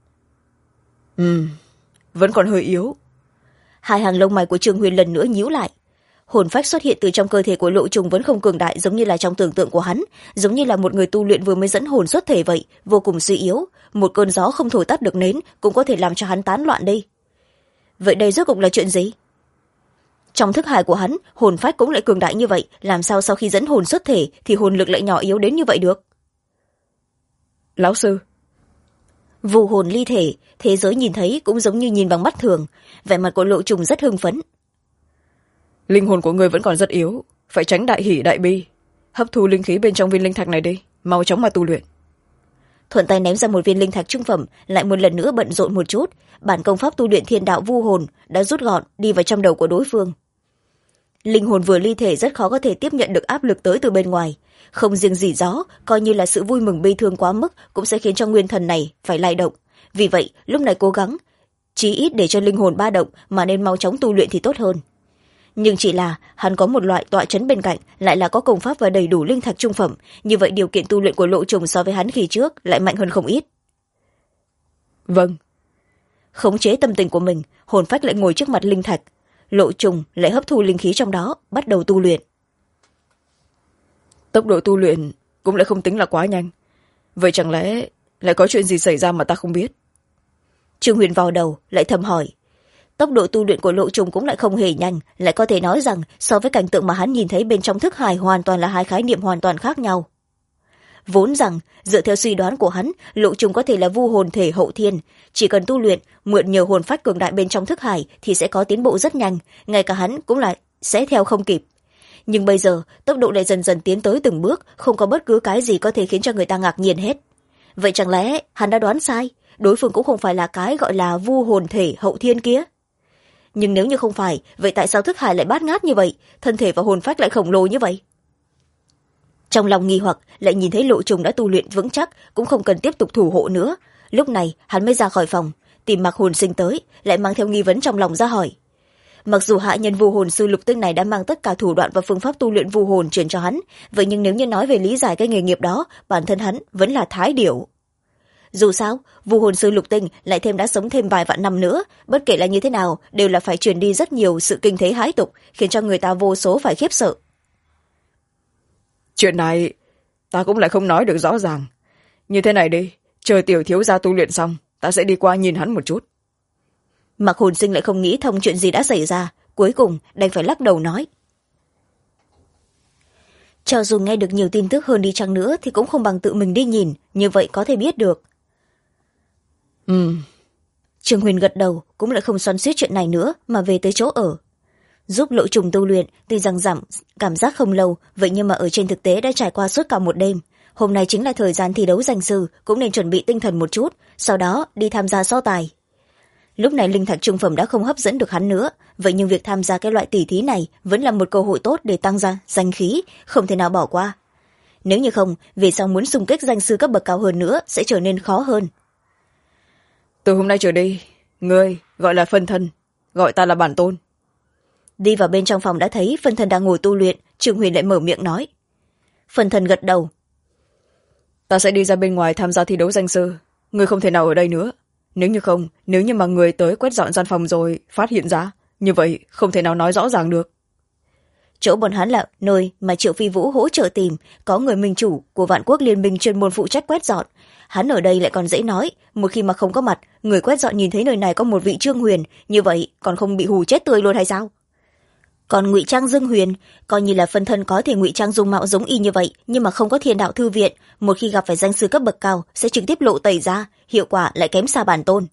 Vẫn còn hơi yếu. Hai hàng lông mày của Trương Huyền lần nữa nhíu lại. Hồn phách xuất hiện từ trong cơ thể của Lộ Trùng vẫn không cường đại giống như là trong tưởng tượng của hắn, giống như là một người tu luyện vừa mới dẫn hồn xuất thể vậy, vô cùng suy yếu, một cơn gió không thổi tắt được nến cũng có thể làm cho hắn tán loạn đi. Vậy đây rốt cuộc là chuyện gì? Trong thức hải của hắn, hồn phách cũng lại cường đại như vậy, làm sao sau khi dẫn hồn xuất thể thì hồn lực lại nhỏ yếu đến như vậy được? Lão sư. Vu hồn ly thể, thế giới nhìn thấy cũng giống như nhìn bằng mắt thường, vẻ mặt của Lộ Trùng rất hưng phấn. Linh hồn của người vẫn còn rất yếu, phải tránh đại hỉ đại bi. Hấp thu linh khí bên trong viên linh thạch này đi, mau chóng mà tu luyện. Thuận tay ném ra một viên linh thạch trung phẩm, lại một lần nữa bận rộn một chút, bản công pháp tu luyện thiên đạo vu hồn đã rút gọn đi vào trong đầu của đối phương. Linh hồn vừa ly thể rất khó có thể tiếp nhận được áp lực tới từ bên ngoài, không riêng gì gió, coi như là sự vui mừng bi thương quá mức cũng sẽ khiến cho nguyên thần này phải lay động, vì vậy lúc này cố gắng chí ít để cho linh hồn ba động mà nên mau chóng tu luyện thì tốt hơn. Nhưng chỉ là hắn có một loại tọa trấn bên cạnh, lại là có công pháp và đầy đủ linh thạch trung phẩm, như vậy điều kiện tu luyện của Lộ Trùng so với hắn khi trước lại mạnh hơn không ít. Vâng. Khống chế tâm tình của mình, hồn phách lại ngồi trước mặt linh thạch, Lộ Trùng lại hấp thu linh khí trong đó, bắt đầu tu luyện. Tốc độ tu luyện cũng lại không tính là quá nhanh, vậy chẳng lẽ lại có chuyện gì xảy ra mà ta không biết? Trương Huyền vào đầu lại thầm hỏi. Tốc độ tu luyện của Lộ Trùng cũng lại không hề nhanh, lại có thể nói rằng so với cảnh tượng mà hắn nhìn thấy bên trong thức hải hoàn toàn là hai khái niệm hoàn toàn khác nhau. Vốn rằng dựa theo suy đoán của hắn, Lộ Trùng có thể là vu hồn thể hậu thiên, chỉ cần tu luyện mượn nhờ hồn phách cường đại bên trong thức hải thì sẽ có tiến bộ rất nhanh, ngay cả hắn cũng lại sẽ theo không kịp. Nhưng bây giờ tốc độ lại dần dần tiến tới từng bước, không có bất cứ cái gì có thể khiến cho người ta ngạc nhiên hết. Vậy chẳng lẽ hắn đã đoán sai, đối phương cũng không phải là cái gọi là vu hồn thể hậu thiên kia? Nhưng nếu như không phải, vậy tại sao thức hải lại bát ngát như vậy, thân thể và hồn phách lại khổng lồ như vậy? Trong lòng nghi hoặc, lại nhìn thấy Lộ Trùng đã tu luyện vững chắc, cũng không cần tiếp tục thủ hộ nữa. Lúc này hắn mới ra khỏi phòng, tìm Mạc Hồn Sinh tới, lại mang theo nghi vấn trong lòng ra hỏi. Mặc dù hạ nhân vu hồn sư Lục Tinh này đã mang tất cả thủ đoạn và phương pháp tu luyện vu hồn truyền cho hắn, vậy nhưng nếu như nói về lý giải cái nghề nghiệp đó, bản thân hắn vẫn là thái điểu. Dù sao, vu hồn sư Lục Tinh lại thêm đã sống thêm vài vạn năm nữa, bất kể là như thế nào đều là phải truyền đi rất nhiều sự kinh thế hãi tục, khiến cho người ta vô số phải khiếp sợ. Chuyện này ta cũng lại không nói được rõ ràng. Như thế này đi, chờ tiểu thiếu gia tu luyện xong, ta sẽ đi qua nhìn hắn một chút. Mạc Hồn Sinh lại không nghĩ thông chuyện gì đã xảy ra, cuối cùng đành phải lắc đầu nói. Cho dù nghe được nhiều tin tức hơn đi chăng nữa thì cũng không bằng tự mình đi nhìn, như vậy có thể biết được. Trương Huyền gật đầu, cũng lại không xoắn xuýt chuyện này nữa mà về tới chỗ ở. Giúp Lộ Trùng tu luyện, tuy rằng giảm cảm giác không lâu, vậy nhưng mà ở trên thực tế đã trải qua suốt cả một đêm. Hôm nay chính là thời gian thi đấu danh sư, cũng nên chuẩn bị tinh thần một chút, sau đó đi tham gia so tài. Lúc này linh thạch trung phẩm đã không hấp dẫn được hắn nữa, vậy nhưng việc tham gia cái loại tỷ thí này vẫn là một cơ hội tốt để tăng ra danh khí, không thể nào bỏ qua. Nếu như không, về sau muốn xung kích danh sư cấp bậc cao hơn nữa sẽ trở nên khó hơn. Từ hôm nay trở đi, ngươi gọi là phân thân, gọi ta là bản tôn. Đi vào bên trong phòng đã thấy phân thân đang ngồi tu luyện, Trương Huyền lại mở miệng nói. Phân thân gật đầu. Ta sẽ đi ra bên ngoài tham gia thi đấu danh sư, ngươi không thể nào ở đây nữa. Nếu như mà người tới quét dọn gian phòng rồi phát hiện ra, như vậy không thể nào nói rõ ràng được. Chỗ bọn hắn là nơi mà Triệu Phi Vũ hỗ trợ tìm, có người minh chủ của Vạn Quốc Liên minh chuyên môn phụ trách quét dọn. Hắn ở đây lại còn dễ nói, một khi mà không có mặt, người quét dọn nhìn thấy nơi này có một vị Trương Huyền, như vậy còn không bị hù chết tươi luôn hay sao? Còn ngụy trang Dương Huyền, coi như là phân thân có thể ngụy trang dung mạo giống y như vậy, nhưng mà không có Thiên Đạo thư viện, một khi gặp phải danh sư cấp bậc cao sẽ trực tiếp lộ tẩy ra, hiệu quả lại kém xa bản tôn.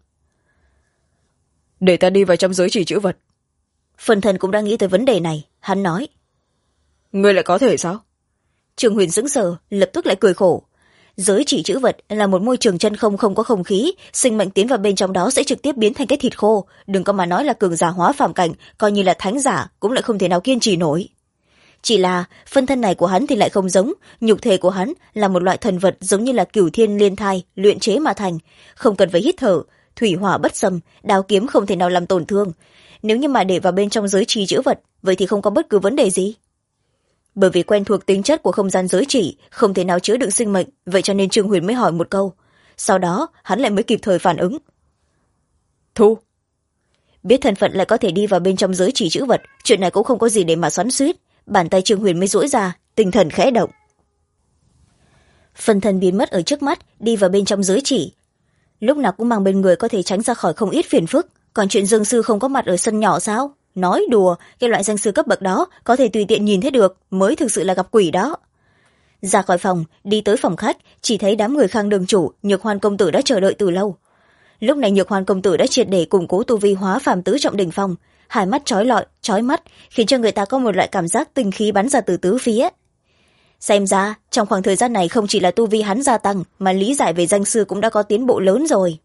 Để ta đi vào trong giới chỉ chữ vật. Phân thân cũng đã nghĩ tới vấn đề này, hắn nói. Ngươi lại có thể sao? Trương Huyền sững sờ, lập tức lại cười khổ. Giới chỉ chữ vật là một môi trường chân không, không có không khí, sinh mệnh tiến vào bên trong đó sẽ trực tiếp biến thành cái thịt khô, đừng có mà nói là cường giả hóa phàm cảnh, coi như là thánh giả cũng lại không thể nào kiên trì nổi. Chỉ là phân thân này của hắn thì lại không giống, nhục thể của hắn là một loại thần vật giống như là cửu thiên liên thai luyện chế mà thành, không cần phải hít thở, thủy hỏa bất xâm, đao kiếm không thể nào làm tổn thương. Nếu như mà để vào bên trong giới chỉ chữ vật, vậy thì không có bất cứ vấn đề gì. Bởi vì quen thuộc tính chất của không gian giới chỉ, không thể nào chứa đựng sinh mệnh, vậy cho nên Trương Huyền mới hỏi một câu. Sau đó hắn lại mới kịp thời phản ứng. Thu. Biết thân phận lại có thể đi vào bên trong giới chỉ chữ vật, chuyện này cũng không có gì để mà xoắn xuýt. Bàn tay Trương Huyền mới duỗi ra, tinh thần khẽ động. Phân thân biến mất ở trước mắt, đi vào bên trong giới chỉ. Lúc nào cũng mang bên người có thể tránh ra khỏi không ít phiền phức, còn chuyện Dương sư không có mặt ở sân nhỏ sao? Nói đùa, cái loại danh sư cấp bậc đó có thể tùy tiện nhìn thấy được, mới thực sự là gặp quỷ đó. Ra khỏi phòng, đi tới phòng khách, chỉ thấy đám người Khang đường chủ, Nhược Hoan công tử đã chờ đợi từ lâu. Lúc này Nhược Hoan công tử đã triệt để củng cố tu vi hóa phàm tứ trọng đỉnh phong, hai mắt chói mắt, khiến cho người ta có một loại cảm giác tinh khí bắn ra từ tứ phía. Xem ra, trong khoảng thời gian này không chỉ là tu vi hắn gia tăng, mà lý giải về danh sư cũng đã có tiến bộ lớn rồi.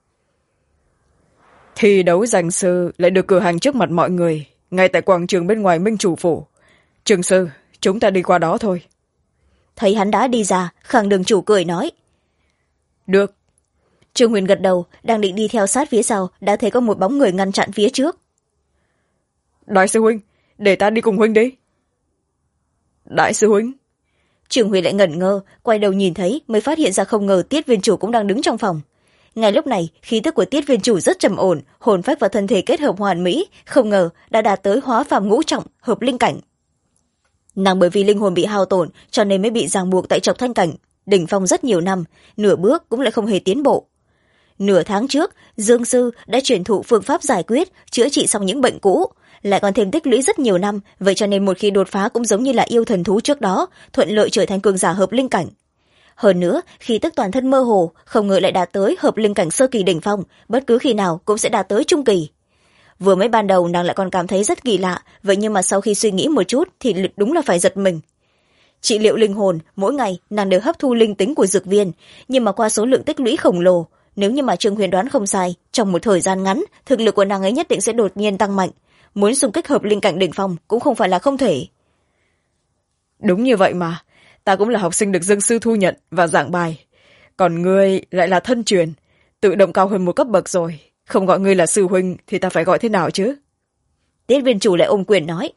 Thi đấu danh sư lại được cử hành trước mặt mọi người, ngay tại quảng trường bên ngoài Minh Chủ phủ. Trường sư, chúng ta đi qua đó thôi. Thấy hắn đã đi ra, Khang đường chủ cười nói. Được. Trương Huyền gật đầu, đang định đi theo sát phía sau, đã thấy có một bóng người ngăn chặn phía trước. Đại sư huynh, để ta đi cùng huynh đi. Đại sư huynh. Trương Huyền lại ngẩn ngơ, quay đầu nhìn thấy mới phát hiện ra không ngờ Tiết viên chủ cũng đang đứng trong phòng. Ngay lúc này, khí tức của Tiết viên chủ rất trầm ổn, hồn phách và thân thể kết hợp hoàn mỹ, không ngờ đã đạt tới hóa phàm ngũ trọng, hợp linh cảnh. Nàng bởi vì linh hồn bị hao tổn cho nên mới bị ràng buộc tại Trọc Thanh cảnh, đỉnh phong rất nhiều năm, nửa bước cũng lại không hề tiến bộ. Nửa tháng trước, Dương sư đã truyền thụ phương pháp giải quyết, chữa trị xong những bệnh cũ, lại còn thêm tích lũy rất nhiều năm, vậy cho nên một khi đột phá cũng giống như là yêu thần thú trước đó, thuận lợi trở thành cường giả hợp linh cảnh. Hơn nữa, khi tức toàn thân mơ hồ, không ngờ lại đạt tới hợp linh cảnh sơ kỳ đỉnh phong, bất cứ khi nào cũng sẽ đạt tới trung kỳ. Vừa mới ban đầu nàng lại còn cảm thấy rất kỳ lạ, vậy nhưng mà sau khi suy nghĩ một chút thì đúng là phải giật mình. Trị liệu linh hồn, mỗi ngày nàng đều hấp thu linh tính của dược viên, nhưng mà qua số lượng tích lũy khổng lồ, nếu như mà Trương Huyền đoán không sai, trong một thời gian ngắn, thực lực của nàng ấy nhất định sẽ đột nhiên tăng mạnh, muốn xung kích hợp linh cảnh đỉnh phong cũng không phải là không thể. Đúng như vậy mà, ta cũng là học sinh được Dương sư thu nhận và giảng bài, còn ngươi lại là thân truyền, tự động cao hơn một cấp bậc rồi, không gọi ngươi là sư huynh thì ta phải gọi thế nào chứ? Tiết viên chủ lại ôm quyền nói.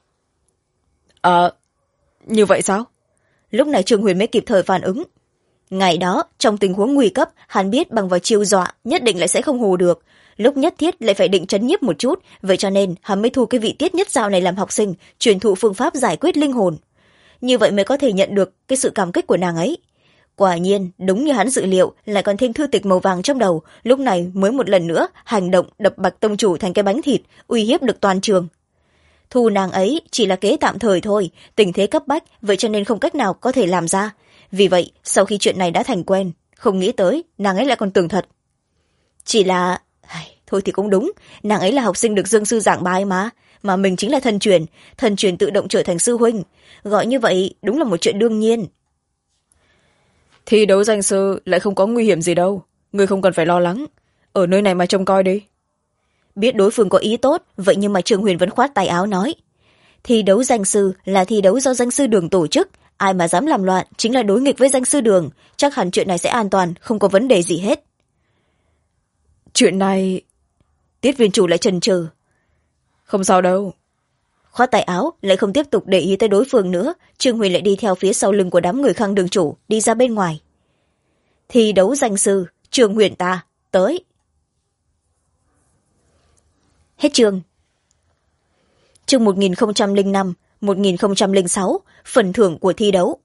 Như vậy sao? Lúc này Trương Huyền mới kịp thời phản ứng. Ngày đó, trong tình huống nguy cấp, hắn biết bằng vào chiêu dọa nhất định lại sẽ không hù được, lúc nhất thiết lại phải định trấn nhiếp một chút, vậy cho nên hắn mới thu cái vị Tiết Nhất Giao này làm học sinh, truyền thụ phương pháp giải quyết linh hồn. Như vậy mới có thể nhận được cái sự cảm kích của nàng ấy. Quả nhiên, đúng như hắn dự liệu, lại còn thêm thư tịch màu vàng trong đầu, lúc này mới một lần nữa hành động đập Bạch tông chủ thành cái bánh thịt, uy hiếp được toàn trường. Thu nàng ấy chỉ là kế tạm thời thôi, tình thế cấp bách, vậy cho nên không cách nào có thể làm ra. Vì vậy, sau khi chuyện này đã thành quen, không nghĩ tới, nàng ấy lại còn tưởng thật. Chỉ là... thôi thì cũng đúng, nàng ấy là học sinh được Dương sư giảng bài mà mình chính là thần truyền tự động trở thành sư huynh. Gọi như vậy đúng là một chuyện đương nhiên. Thi đấu danh sư lại không có nguy hiểm gì đâu, ngươi không cần phải lo lắng, ở nơi này mà trông coi đi. Biết đối phương có ý tốt, vậy nhưng mà Trương Huyền vẫn khoát tay áo nói. Thi đấu danh sư là thi đấu do danh sư đường tổ chức, ai mà dám làm loạn chính là đối nghịch với danh sư đường, chắc hẳn chuyện này sẽ an toàn, không có vấn đề gì hết. Chuyện này... Tiết viên chủ lại chần chừ. Không sao đâu. Khoát tay áo, lại không tiếp tục để ý tới đối phương nữa, Trương Huyền lại đi theo phía sau lưng của đám người Khang đường chủ, đi ra bên ngoài. Thi đấu danh sư, Trương Huyền ta, tới. Hết chương. Chương 1005, 1006, phần thưởng của thi đấu.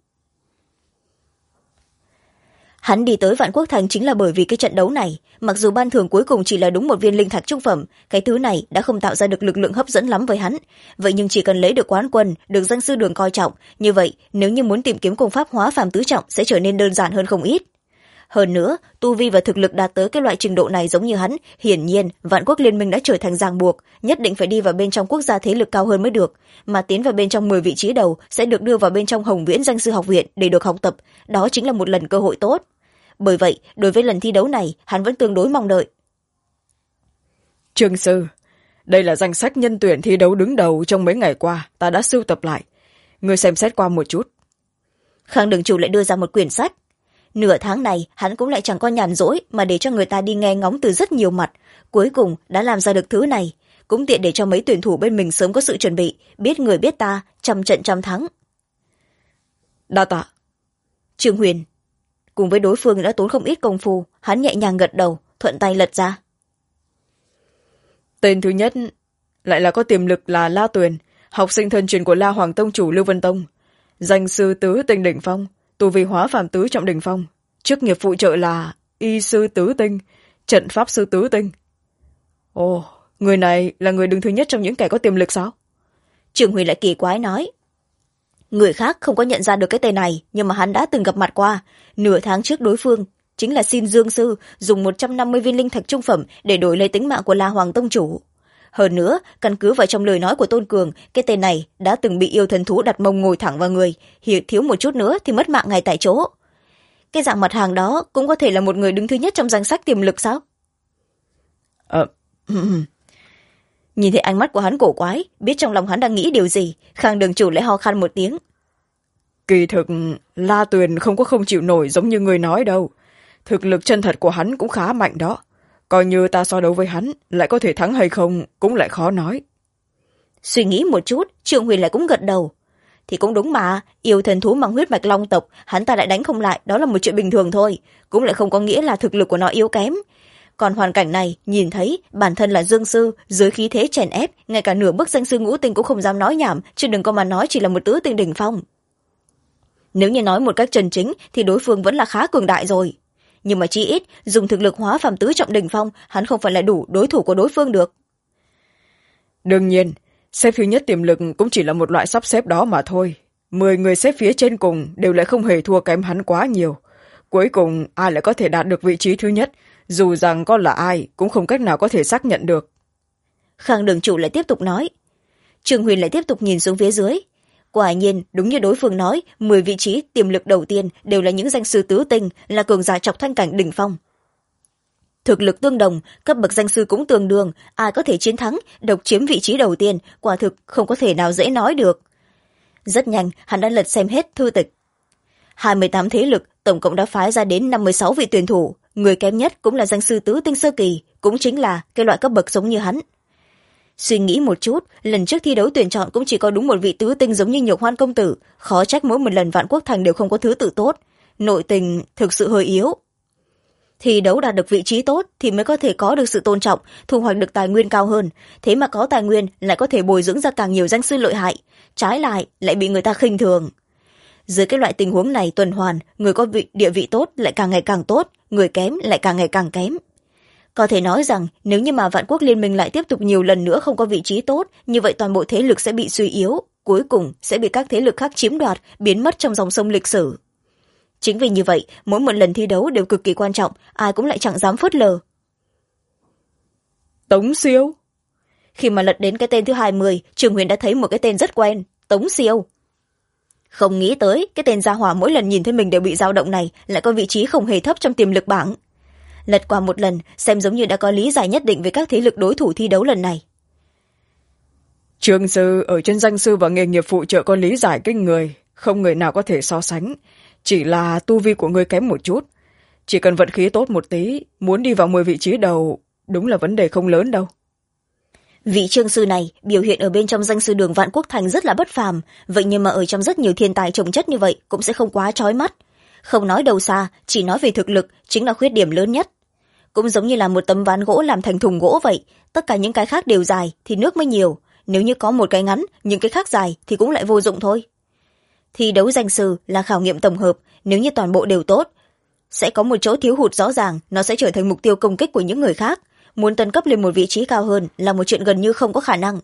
Hắn đi tới Vạn Quốc Thành chính là bởi vì cái trận đấu này, mặc dù ban thưởng cuối cùng chỉ là đúng một viên linh thạch trung phẩm, cái thứ này đã không tạo ra được lực lượng hấp dẫn lắm với hắn, vậy nhưng chỉ cần lấy được quán quân, được danh sư đường coi trọng, như vậy nếu như muốn tìm kiếm công pháp hóa phàm tứ trọng sẽ trở nên đơn giản hơn không ít. Hơn nữa, tu vi và thực lực đạt tới cái loại trình độ này giống như hắn, hiển nhiên Vạn Quốc Liên minh đã trở thành ràng buộc, nhất định phải đi vào bên trong quốc gia thế lực cao hơn mới được, mà tiến vào bên trong 10 vị trí đầu sẽ được đưa vào bên trong Hồng Viễn danh sư học viện để được học tập, đó chính là một lần cơ hội tốt. Bởi vậy, đối với lần thi đấu này, hắn vẫn tương đối mong đợi. Trương sư, đây là danh sách nhân tuyển thi đấu đứng đầu trong mấy ngày qua, ta đã sưu tập lại. Ngươi xem xét qua một chút. Khang đường chủ lại đưa ra một quyển sách. Nửa tháng này, hắn cũng lại chẳng có nhàn rỗi mà để cho người ta đi nghe ngóng từ rất nhiều mặt. Cuối cùng đã làm ra được thứ này, cũng tiện để cho mấy tuyển thủ bên mình sớm có sự chuẩn bị, biết người biết ta, trăm trận trăm thắng. Đa tạ. Trương Huyền cùng với đối phương đã tốn không ít công phu, hắn nhẹ nhàng gật đầu, thuận tay lật ra. Tên thứ nhất lại là có tiềm lực là La Tuyền, học sinh thân truyền của La Hoàng tông chủ Lưu Vân Tông, danh sư tứ tinh đỉnh phong, tu vi hóa phàm tứ trọng đỉnh phong, chức nghiệp phụ trợ là y sư tứ tinh, trận pháp sư tứ tinh. Ồ, người này là người đứng thứ nhất trong những kẻ có tiềm lực sao? Trường Huy lại kỳ quái nói. Người khác không có nhận ra được cái tên này, nhưng mà hắn đã từng gặp mặt qua. Nửa tháng trước đối phương chính là xin Dương sư dùng 150 viên linh thạch trung phẩm để đổi lấy tính mạng của La Hoàng tông chủ. Hơn nữa, căn cứ vào trong lời nói của Tôn Cường, cái tên này đã từng bị yêu thần thú đặt mông ngồi thẳng vào người, thiếu một chút nữa thì mất mạng ngay tại chỗ. Cái dạng mặt hàng đó cũng có thể là một người đứng thứ nhất trong danh sách tiềm lực sao? Nhìn thấy ánh mắt của hắn cổ quái, biết trong lòng hắn đang nghĩ điều gì, Khang đường chủ lại ho khan một tiếng. Kỳ thực, La Tuyền không có không chịu nổi giống như người nói đâu. thực lực chân thật của hắn cũng khá mạnh đó. Coi như ta so đấu với hắn, lại có thể thắng hay không cũng lại khó nói. Suy nghĩ một chút, Trương Huyền lại cũng gật đầu. Thì cũng đúng mà, yêu thần thú mang huyết mạch long tộc, hắn ta lại đánh không lại, đó là một chuyện bình thường thôi. Cũng lại không có nghĩa là thực lực của nó yếu kém. Còn hoàn cảnh này, nhìn thấy bản thân là dương sư, dưới khí thế chèn ép, ngay cả nửa bước danh sư ngũ tinh cũng không dám nói nhảm, chứ đừng có mà nói chỉ là một tứ tinh đỉnh phong. Nếu như nói một cách chân chính thì đối phương vẫn là khá cường đại rồi. Nhưng mà chí ít, dùng thực lực hóa phàm tứ trọng đỉnh phong, hắn không phải là đủ đối thủ của đối phương được. Đương nhiên, xếp thứ nhất tiềm lực cũng chỉ là một loại sắp xếp đó mà thôi. 10 người xếp phía trên cùng đều lại không hề thua kém hắn quá nhiều. Cuối cùng, ai lại có thể đạt được vị trí thứ nhất, dù rằng có là ai cũng không cách nào có thể xác nhận được. Khang đường chủ lại tiếp tục nói. Trương Huyền lại tiếp tục nhìn xuống phía dưới. Quả nhiên, đúng như đối phương nói, 10 vị trí tiềm lực đầu tiên đều là những danh sư tứ tinh, là cường giả trọc thanh cảnh đỉnh phong. Thực lực tương đồng, cấp bậc danh sư cũng tương đương, ai có thể chiến thắng, độc chiếm vị trí đầu tiên, quả thực không có thể nào dễ nói được. Rất nhanh, hắn đã lật xem hết thư tịch. 28 thế lực, tổng cộng đã phái ra đến 56 vị tuyển thủ, người kém nhất cũng là danh sư tứ tinh sơ kỳ, cũng chính là cái loại cấp bậc giống như hắn. Suy nghĩ một chút, lần trước thi đấu tuyển chọn cũng chỉ có đúng một vị tứ tinh giống như Nhược Hoan công tử, khó trách mỗi một lần Vạn Quốc Thành đều không có thứ tự tốt, nội tình thực sự hơi yếu. Thi đấu đạt được vị trí tốt thì mới có thể có được sự tôn trọng, thu hoạch được tài nguyên cao hơn, thế mà có tài nguyên lại có thể bồi dưỡng ra càng nhiều danh sư lợi hại, trái lại lại bị người ta khinh thường. Dưới cái loại tình huống này tuần hoàn, người có địa vị tốt lại càng ngày càng tốt, người kém lại càng ngày càng kém. Có thể nói rằng nếu như mà Vạn Quốc Liên minh lại tiếp tục nhiều lần nữa không có vị trí tốt, như vậy toàn bộ thế lực sẽ bị suy yếu, cuối cùng sẽ bị các thế lực khác chiếm đoạt, biến mất trong dòng sông lịch sử. Chính vì như vậy, mỗi một lần thi đấu đều cực kỳ quan trọng, ai cũng lại chẳng dám phớt lờ. Tống Siêu. Khi mà lật đến cái tên thứ 20, Trường Huyền đã thấy một cái tên rất quen, Tống Siêu. Không nghĩ tới, cái tên gia hỏa mỗi lần nhìn thấy mình đều bị dao động này, lại có vị trí không hề thấp trong tiềm lực bảng. Lật qua một lần, xem giống như đã có lý giải nhất định về các thế lực đối thủ thi đấu lần này. Trương sư ở trên danh sư và nghề nghiệp phụ trợ có lý giải kinh người, không người nào có thể so sánh. Chỉ là tu vi của người kém một chút. Chỉ cần vận khí tốt một tí, muốn đi vào 10 vị trí đầu, đúng là vấn đề không lớn đâu. Vị trương sư này biểu hiện ở bên trong danh sư đường Vạn Quốc Thành rất là bất phàm, vậy nhưng mà ở trong rất nhiều thiên tài chồng chất như vậy cũng sẽ không quá chói mắt. Không nói đầu xa, chỉ nói về thực lực chính là khuyết điểm lớn nhất. Cũng giống như là một tấm ván gỗ làm thành thùng gỗ vậy, tất cả những cái khác đều dài thì nước mới nhiều, nếu như có một cái ngắn, những cái khác dài thì cũng lại vô dụng thôi. Thi đấu danh sư là khảo nghiệm tổng hợp, nếu như toàn bộ đều tốt, sẽ có một chỗ thiếu hụt rõ ràng, nó sẽ trở thành mục tiêu công kích của những người khác. Muốn tấn cấp lên một vị trí cao hơn là một chuyện gần như không có khả năng.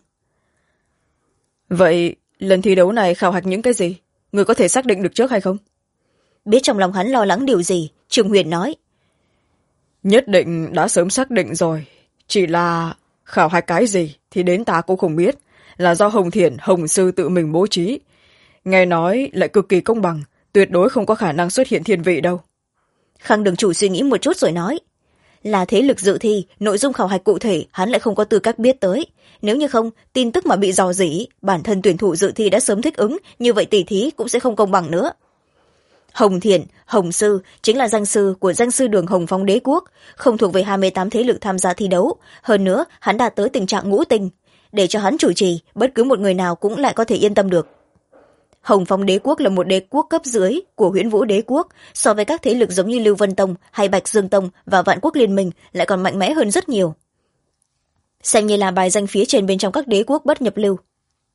Vậy, lần thi đấu này khảo hạch những cái gì? Người có thể xác định được trước hay không? Biết trong lòng hắn lo lắng điều gì, Trường Huyền nói. Nhất định đã sớm xác định rồi. Chỉ là khảo hạch cái gì thì đến ta cũng không biết. Là do Hồng Thiển, Hồng Sư tự mình bố trí. Nghe nói lại cực kỳ công bằng, tuyệt đối không có khả năng xuất hiện thiên vị đâu. Khang đường chủ suy nghĩ một chút rồi nói. Là thế lực dự thi, nội dung khảo hạch cụ thể hắn lại không có tư cách biết tới. Nếu như không, tin tức mà bị dò dỉ, bản thân tuyển thủ dự thi đã sớm thích ứng, như vậy tỷ thí cũng sẽ không công bằng nữa. Hồng Thiện, Hồng Sư chính là danh sư của danh sư đường Hồng Phong Đế Quốc, không thuộc về 28 thế lực tham gia thi đấu. Hơn nữa, hắn đạt tới tình trạng ngũ tinh. Để cho hắn chủ trì, bất cứ một người nào cũng lại có thể yên tâm được. Hồng Phong Đế Quốc là một đế quốc cấp dưới của Huyễn Vũ Đế Quốc, so với các thế lực giống như Lưu Vân Tông hay Bạch Dương Tông và Vạn Quốc Liên minh lại còn mạnh mẽ hơn rất nhiều. Xem như là bài danh phía trên bên trong các đế quốc bất nhập lưu.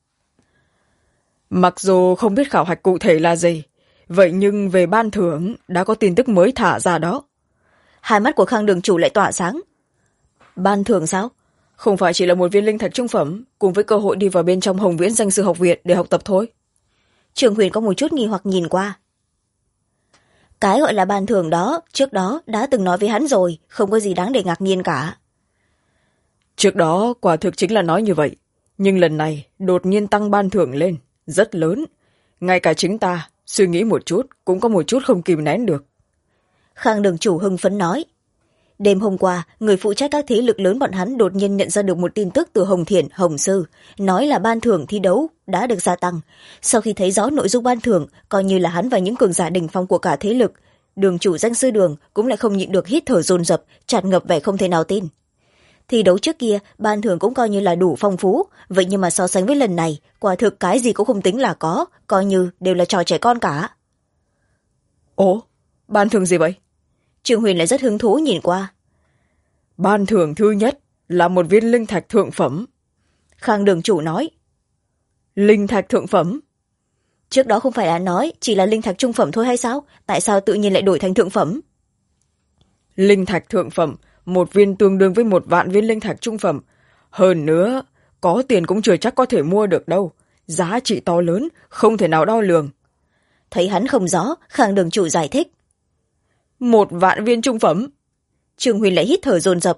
Mặc dù không biết khảo hạch cụ thể là gì, vậy nhưng về ban thưởng đã có tin tức mới thả ra đó. Hai mắt của Khang đường chủ lại tỏa sáng. Ban thưởng sao? Không phải chỉ là một viên linh thạch trung phẩm cùng với cơ hội đi vào bên trong Hồng Viễn danh sư học viện để học tập thôi. Trường Huyền có một chút nghi hoặc nhìn qua. Cái gọi là ban thưởng đó, trước đó đã từng nói với hắn rồi, không có gì đáng để ngạc nhiên cả. Trước đó quả thực chính là nói như vậy, nhưng lần này đột nhiên tăng ban thưởng lên, rất lớn. Ngay cả chính ta, suy nghĩ một chút, cũng có một chút không kìm nén được. Khang đường chủ hưng phấn nói. Đêm hôm qua, người phụ trách các thế lực lớn bọn hắn đột nhiên nhận ra được một tin tức từ Hồng Thiện, Hồng Sư, nói là ban thưởng thi đấu đã được gia tăng. Sau khi thấy rõ nội dung ban thưởng, coi như là hắn và những cường giả đỉnh phong của cả thế lực đường chủ danh sư đường cũng lại không nhịn được hít thở dồn dập, tràn ngập vẻ không thể nào tin. Thi đấu trước kia ban thưởng cũng coi như là đủ phong phú, vậy nhưng mà so sánh với lần này, quả thực cái gì cũng không tính là có, coi như đều là trò trẻ con cả. Ồ, ban thưởng gì vậy? Trương Huyền lại rất hứng thú nhìn qua. Ban thưởng thứ nhất là một viên linh thạch thượng phẩm. Khang đường chủ nói. Linh thạch thượng phẩm? Trước đó không phải đã nói chỉ là linh thạch trung phẩm thôi hay sao? Tại sao tự nhiên lại đổi thành thượng phẩm? Linh thạch thượng phẩm, một viên tương đương với 1.000.000 viên linh thạch trung phẩm. Hơn nữa, có tiền cũng chưa chắc có thể mua được đâu. Giá trị to lớn, không thể nào đo lường. Thấy hắn không rõ, Khang đường chủ giải thích. 1.000.000 viên trung phẩm? Trương Huyền lại hít thở dồn dập.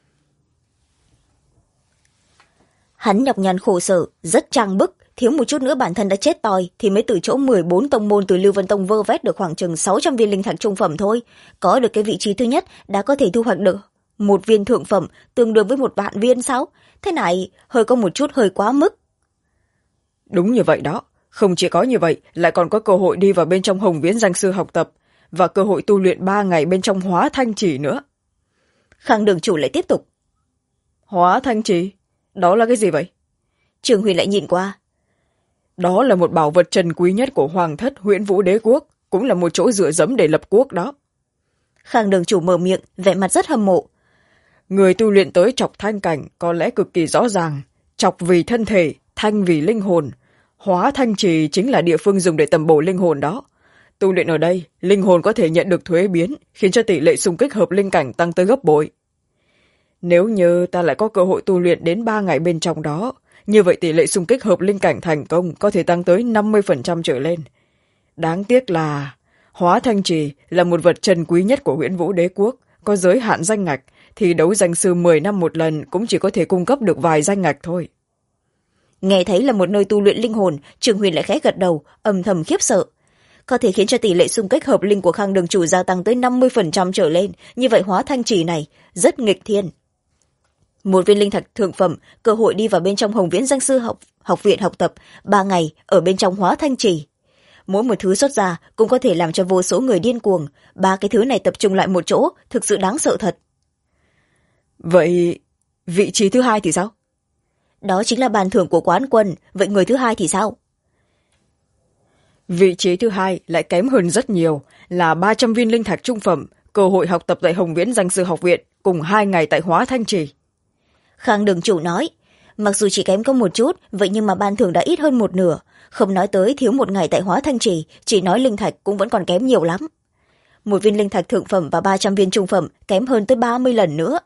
Hắn nhọc nhằn khổ sở, rất trang bức, thiếu một chút nữa bản thân đã chết toi thì mới từ chỗ 14 tông môn từ Lưu Vân Tông vơ vét được khoảng chừng 600 viên linh thạch trung phẩm thôi. Có được cái vị trí thứ nhất đã có thể thu hoạch được một viên thượng phẩm tương đương với 1.000.000 viên sao? Thế này hơi có một chút hơi quá mức. Đúng như vậy đó. Không chỉ có như vậy, lại còn có cơ hội đi vào bên trong Hồng Viễn danh sư học tập và cơ hội tu luyện 3 ngày bên trong Hóa Thanh Chỉ nữa. Khang đường chủ lại tiếp tục. Hóa Thanh Chỉ? Đó là cái gì vậy? Trường Huyền lại nhìn qua. Đó là một bảo vật trần quý nhất của Hoàng thất Huyễn Vũ Đế quốc, cũng là một chỗ dựa dẫm để lập quốc đó. Khang đường chủ mở miệng, vẻ mặt rất hâm mộ. Người tu luyện tới Trọc Thanh cảnh có lẽ cực kỳ rõ ràng. Trọc vì thân thể, thanh vì linh hồn. Hóa Thanh Trì chính là địa phương dùng để tầm bổ linh hồn đó. Tu luyện ở đây, linh hồn có thể nhận được thuế biến, khiến cho tỷ lệ xung kích hợp linh cảnh tăng tới gấp bội. Nếu như ta lại có cơ hội tu luyện đến 3 ngày bên trong đó, như vậy tỷ lệ xung kích hợp linh cảnh thành công có thể tăng tới 50% trở lên. Đáng tiếc là Hóa Thanh Trì là một vật trân quý nhất của Huyễn Vũ Đế quốc, có giới hạn danh ngạch, thì đấu danh sư 10 năm một lần cũng chỉ có thể cung cấp được vài danh ngạch thôi. Nghe thấy là một nơi tu luyện linh hồn, Trường Huyền lại khẽ gật đầu, âm thầm khiếp sợ. Có thể khiến cho tỷ lệ xung kích hợp linh của Khang đường chủ gia tăng tới 50% trở lên, như vậy Hóa Thanh Trì này rất nghịch thiên. Một viên linh thạch thượng phẩm, cơ hội đi vào bên trong Hồng Viễn danh sư học viện học tập 3 ngày ở bên trong Hóa Thanh Trì. Mỗi một thứ xuất ra cũng có thể làm cho vô số người điên cuồng. 3 cái thứ này tập trung lại một chỗ, thực sự đáng sợ thật. Vậy vị trí thứ hai thì sao? Đó chính là bàn thưởng của quán quân, vậy người thứ hai thì sao? Vị trí thứ hai lại kém hơn rất nhiều, là 300 viên linh thạch trung phẩm, cơ hội học tập tại Hồng Viễn danh sư học viện, cùng 2 ngày tại Hóa Thanh Trì. Khang đường chủ nói, mặc dù chỉ kém có một chút, vậy nhưng mà ban thưởng đã ít hơn một nửa. Không nói tới thiếu một ngày tại Hóa Thanh Trì, chỉ nói linh thạch cũng vẫn còn kém nhiều lắm. Một viên linh thạch thượng phẩm và 300 viên trung phẩm kém hơn tới 30 lần nữa.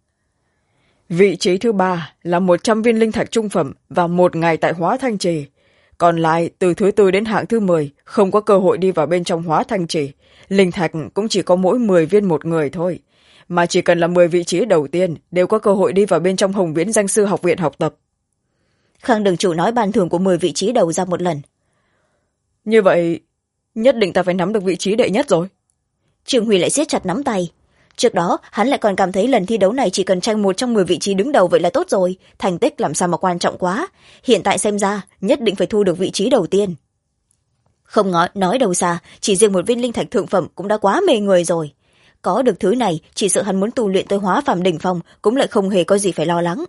Vị trí thứ ba là 100 viên linh thạch trung phẩm và 1 ngày tại Hóa Thanh Trì. Còn lại, từ thứ 4 đến hạng thứ 10, không có cơ hội đi vào bên trong Hóa Thanh Trì. Linh thạch cũng chỉ có mỗi 10 viên một người thôi. Mà chỉ cần là 10 vị trí đầu tiên, đều có cơ hội đi vào bên trong Hồng Viễn danh sư học viện học tập. Khang đường chủ nói ban thưởng của 10 vị trí đầu ra một lần. Như vậy, nhất định ta phải nắm được vị trí đệ nhất rồi. Trường Huy lại siết chặt nắm tay. Trước đó, hắn lại còn cảm thấy lần thi đấu này chỉ cần tranh một trong 10 vị trí đứng đầu vậy là tốt rồi. Thành tích làm sao mà quan trọng quá. Hiện tại xem ra, nhất định phải thu được vị trí đầu tiên. Không nói đâu xa, chỉ riêng một viên linh thạch thượng phẩm cũng đã quá mê người rồi. Có được thứ này, chỉ sợ hắn muốn tu luyện tới hóa phàm đỉnh phong cũng lại không hề có gì phải lo lắng.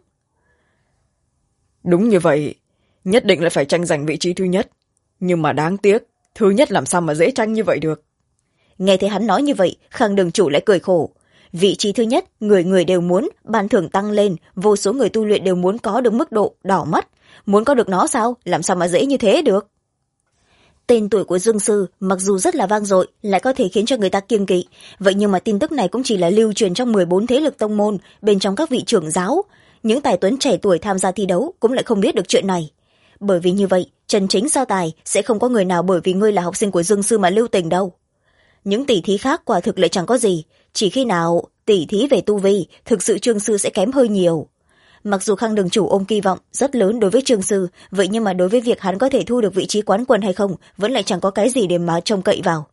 Đúng như vậy, nhất định là phải tranh giành vị trí thứ nhất. Nhưng mà đáng tiếc, thứ nhất làm sao mà dễ tranh như vậy được. Nghe thấy hắn nói như vậy, Khang đường chủ lại cười khổ. Vị trí thứ nhất, người người đều muốn, ban thưởng tăng lên, vô số người tu luyện đều muốn có được mức độ đỏ mắt. Muốn có được nó sao? Làm sao mà dễ như thế được? Tên tuổi của Dương Sư mặc dù rất là vang dội, lại có thể khiến cho người ta kiêng kỵ. Vậy nhưng mà tin tức này cũng chỉ là lưu truyền trong 14 thế lực tông môn, bên trong các vị trưởng giáo. Những tài tuấn trẻ tuổi tham gia thi đấu cũng lại không biết được chuyện này. Bởi vì như vậy, chân chính so tài sẽ không có người nào bởi vì ngươi là học sinh của Dương Sư mà lưu tình đâu. Những tỷ thí khác quả thực lại chẳng có gì, chỉ khi nào tỷ thí về tu vi, thực sự Trương Sư sẽ kém hơi nhiều. Mặc dù Khang đường chủ ôm kỳ vọng rất lớn đối với Trương Sư, vậy nhưng mà đối với việc hắn có thể thu được vị trí quán quân hay không, vẫn lại chẳng có cái gì để mà trông cậy vào.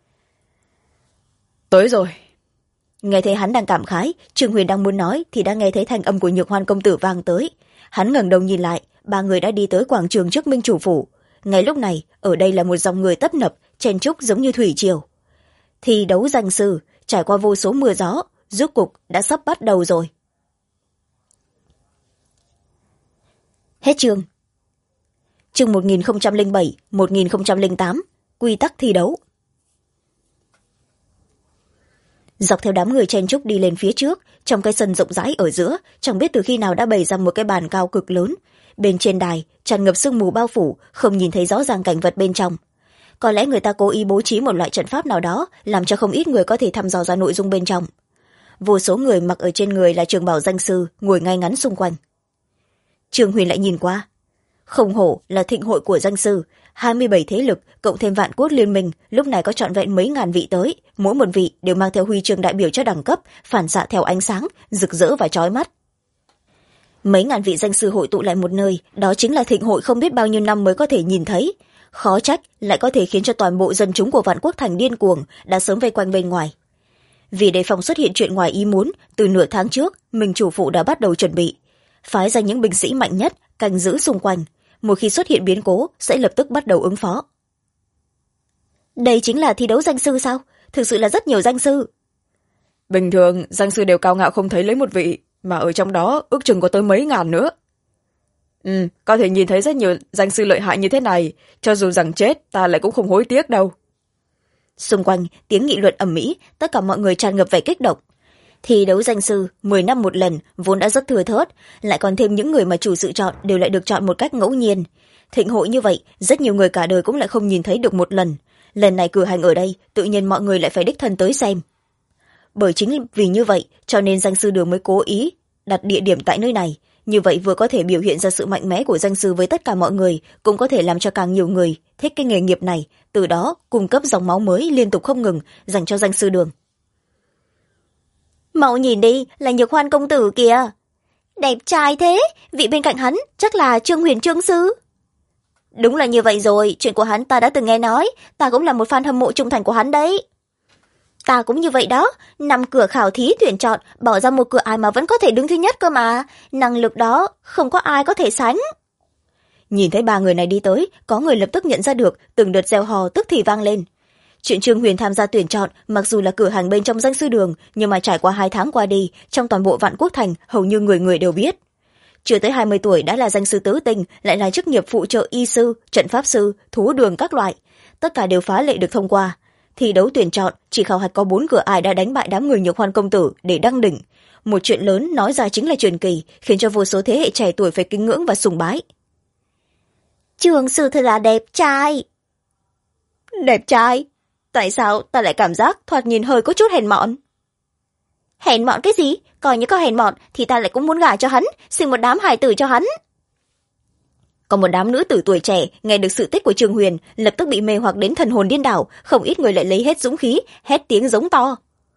Tới rồi. Nghe thấy hắn đang cảm khái, Trương Huyền đang muốn nói thì đã nghe thấy thanh âm của Nhược Hoan công tử vang tới. Hắn ngẩng đầu nhìn lại, ba người đã đi tới quảng trường trước Minh chủ phủ. Ngay lúc này, ở đây là một dòng người tấp nập, chen chúc giống như thủy triều. Thi đấu danh sư trải qua vô số mưa gió, rốt cục đã sắp bắt đầu rồi. Hết chương. Chương 1007, 1008, quy tắc thi đấu. Dọc theo đám người chen chúc đi lên phía trước, trong cái sân rộng rãi ở giữa, chẳng biết từ khi nào đã bày ra một cái bàn cao cực lớn. Bên trên đài, tràn ngập sương mù bao phủ, không nhìn thấy rõ ràng cảnh vật bên trong. Có lẽ người ta cố ý bố trí một loại trận pháp nào đó, làm cho không ít người có thể thăm dò ra nội dung bên trong. Vô số người mặc ở trên người là trường bào danh sư, ngồi ngay ngắn xung quanh. Trương Huyền lại nhìn qua. Không hổ là thịnh hội của danh sư, 27 thế lực cộng thêm Vạn Quốc Liên Minh, lúc này có trọn vẹn mấy ngàn vị tới, mỗi một vị đều mang theo huy chương đại biểu cho đẳng cấp, phản xạ theo ánh sáng, rực rỡ và chói mắt. Mấy ngàn vị danh sư hội tụ lại một nơi, đó chính là thịnh hội không biết bao nhiêu năm mới có thể nhìn thấy. Khó trách lại có thể khiến cho toàn bộ dân chúng của Vạn Quốc thành điên cuồng, đã sớm vây quanh bên ngoài. Vì đề phòng xuất hiện chuyện ngoài ý muốn, từ nửa tháng trước, mình chủ phụ đã bắt đầu chuẩn bị, phái ra những binh sĩ mạnh nhất canh giữ xung quanh, một khi xuất hiện biến cố sẽ lập tức bắt đầu ứng phó. Đây chính là thi đấu danh sư sao? Thực sự là rất nhiều danh sư. Bình thường danh sư đều cao ngạo không thấy lấy một vị, mà ở trong đó ước chừng có tới mấy ngàn nữa. Có thể nhìn thấy rất nhiều danh sư lợi hại như thế này, cho dù rằng chết ta lại cũng không hối tiếc đâu. Xung quanh tiếng nghị luận ầm ĩ, tất cả mọi người tràn ngập vẻ kích động. Thi đấu danh sư 10 năm một lần vốn đã rất thừa thớt, lại còn thêm những người mà chủ sự chọn đều lại được chọn một cách ngẫu nhiên. Thịnh hội như vậy, rất nhiều người cả đời cũng lại không nhìn thấy được một lần. Lần này cử hành ở đây, tự nhiên mọi người lại phải đích thân tới xem. Bởi chính vì như vậy, cho nên danh sư đường mới cố ý đặt địa điểm tại nơi này. Như vậy vừa có thể biểu hiện ra sự mạnh mẽ của danh sư với tất cả mọi người, cũng có thể làm cho càng nhiều người thích cái nghề nghiệp này, từ đó cung cấp dòng máu mới liên tục không ngừng dành cho danh sư đường. Mau nhìn đi, là Nhược Hoan công tử kìa. Đẹp trai thế, vị bên cạnh hắn chắc là Trương Huyền Trương sư. Đúng là như vậy rồi, chuyện của hắn ta đã từng nghe nói, ta cũng là một fan hâm mộ trung thành của hắn đấy. Ta cũng như vậy đó, 5 cửa khảo thí tuyển chọn, bỏ ra một cửa ai mà vẫn có thể đứng thứ nhất cơ mà, năng lực đó không có ai có thể sánh. Nhìn thấy 3 người này đi tới, có người lập tức nhận ra được, từng đợt reo hò tức thì vang lên. Chuyện Trương Huyền tham gia tuyển chọn, mặc dù là cửa hàng bên trong danh sư đường, nhưng mà trải qua 2 tháng qua đi, trong toàn bộ Vạn Quốc thành, hầu như người người đều biết. Chưa tới 20 tuổi đã là danh sư tứ tinh, lại là chức nghiệp phụ trợ y sư, trận pháp sư, thú đường các loại. Tất cả đều phá lệ được thông qua. Thi đấu tuyển chọn, chỉ khảo hạch có 4 cửa ải đã đánh bại đám người Nhược Hoan công tử để đăng đỉnh. Một chuyện lớn nói ra chính là truyền kỳ, khiến cho vô số thế hệ trẻ tuổi phải kính ngưỡng và sùng bái. Trương sư thật là đẹp trai. Đẹp trai? Tại sao ta lại cảm giác thoạt nhìn hơi có chút hèn mọn? Hèn mọn cái gì? Coi như có hèn mọn thì ta lại cũng muốn gả cho hắn, sinh một đám hài tử cho hắn. Còn một đám nữ tử tuổi trẻ nghe được sự tích của Trương Huyền, lập tức bị mê hoặc đến thần hồn điên đảo, không ít người lại lấy hết dũng khí, hét tiếng giống to.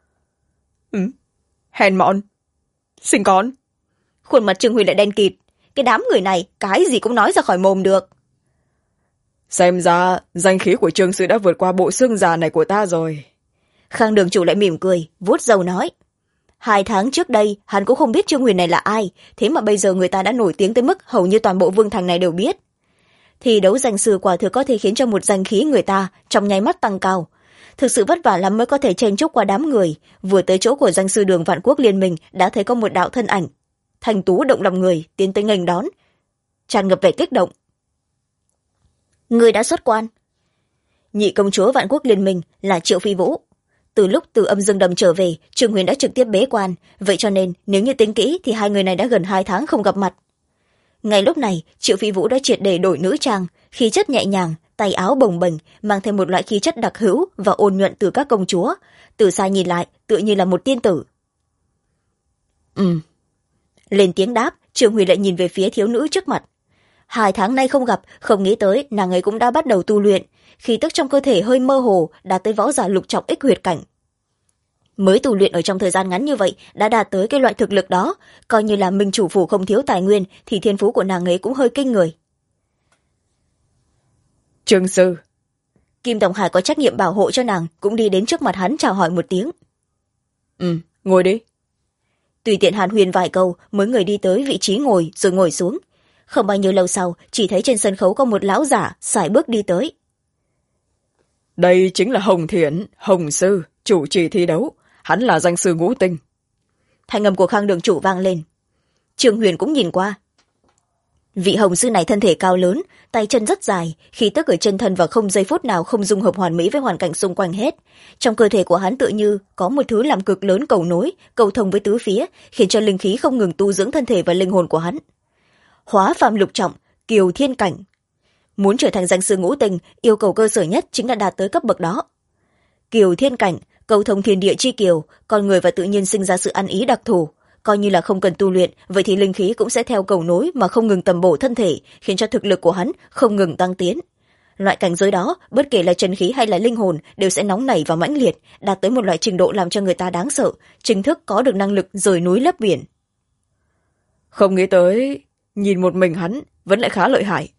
Hèn mọn? Sinh con? Khuôn mặt Trương Huyền lại đen kịt. Cái đám người này cái gì cũng nói ra khỏi mồm được. Xem ra danh khí của Trương sư đã vượt qua bộ xương già này của ta rồi. Khang đường chủ lại mỉm cười, vuốt râu nói. 2 tháng trước đây, hắn cũng không biết Trương Huyền này là ai, thế mà bây giờ người ta đã nổi tiếng tới mức hầu như toàn bộ vương thành này đều biết. Thi đấu danh sư quả thực có thể khiến cho một danh khí người ta trong nháy mắt tăng cao. Thực sự vất vả lắm mới có thể chen chúc qua đám người, vừa tới chỗ của danh sư đường Vạn Quốc Liên Minh đã thấy có một đạo thân ảnh. Thanh tú động lòng người, tiến tới nghênh đón, tràn ngập vẻ kích động. Người đã xuất quan. Nhị công chúa Vạn Quốc Liên Minh là Triệu Phi Vũ. Từ lúc từ Âm Dương Đầm trở về, Trương Huyền đã trực tiếp bế quan, vậy cho nên nếu như tính kỹ thì hai người này đã gần 2 tháng không gặp mặt. Ngay lúc này, Triệu Phi Vũ đã triệt để đổi nữ trang, khí chất nhẹ nhàng, tay áo bồng bềnh, mang thêm một loại khí chất đặc hữu và ôn nhuận từ các công chúa, từ xa nhìn lại tựa như là một tiên tử. Lên tiếng đáp, Trương Huyền lại nhìn về phía thiếu nữ trước mặt. 2 tháng nay không gặp, không nghĩ tới nàng ấy cũng đã bắt đầu tu luyện, khí tức trong cơ thể hơi mơ hồ, đạt tới võ giả lục trọng ích huyệt cảnh. Mới tu luyện ở trong thời gian ngắn như vậy đã đạt tới cái loại thực lực đó, coi như là Minh chủ phủ không thiếu tài nguyên thì thiên phú của nàng ấy cũng hơi kinh người. Trương sư. Kim Tổng Hải có trách nhiệm bảo hộ cho nàng, cũng đi đến trước mặt hắn chào hỏi một tiếng. Ngồi đi. Tùy tiện hàn huyên vài câu, mấy người đi tới vị trí ngồi rồi ngồi xuống. Không bao nhiêu lâu sau, chỉ thấy trên sân khấu có một lão giả sải bước đi tới. Đây chính là Hồng Thiển, Hồng Sư, chủ trì thi đấu. Hắn là danh sư ngũ tinh. Thanh âm của Khang đường chủ vang lên. Trương Huyền cũng nhìn qua. Vị Hồng Sư này thân thể cao lớn, tay chân rất dài, khí tức ở chân thân và không giây phút nào không dung hợp hoàn mỹ với hoàn cảnh xung quanh hết. Trong cơ thể của hắn tự như có một thứ làm cực lớn cầu nối, cầu thông với tứ phía, khiến cho linh khí không ngừng tu dưỡng thân thể và linh hồn của hắn. Hóa phàm lục trọng, kiều thiên cảnh. Muốn trở thành danh sư ngũ tinh, yêu cầu cơ sở nhất chính là đạt tới cấp bậc đó. Kiều thiên cảnh, cầu thông thiên địa chi kiều, con người và tự nhiên sinh ra sự ăn ý đặc thù. Coi như là không cần tu luyện, vậy thì linh khí cũng sẽ theo cầu nối mà không ngừng tầm bổ thân thể, khiến cho thực lực của hắn không ngừng tăng tiến. Loại cảnh giới đó, bất kể là chân khí hay là linh hồn, đều sẽ nóng nảy và mãnh liệt, đạt tới một loại trình độ làm cho người ta đáng sợ, chính thức có được năng lực rời núi lấp biển. Không nghĩ tới, nhìn một mình hắn vẫn lại khá lợi hại.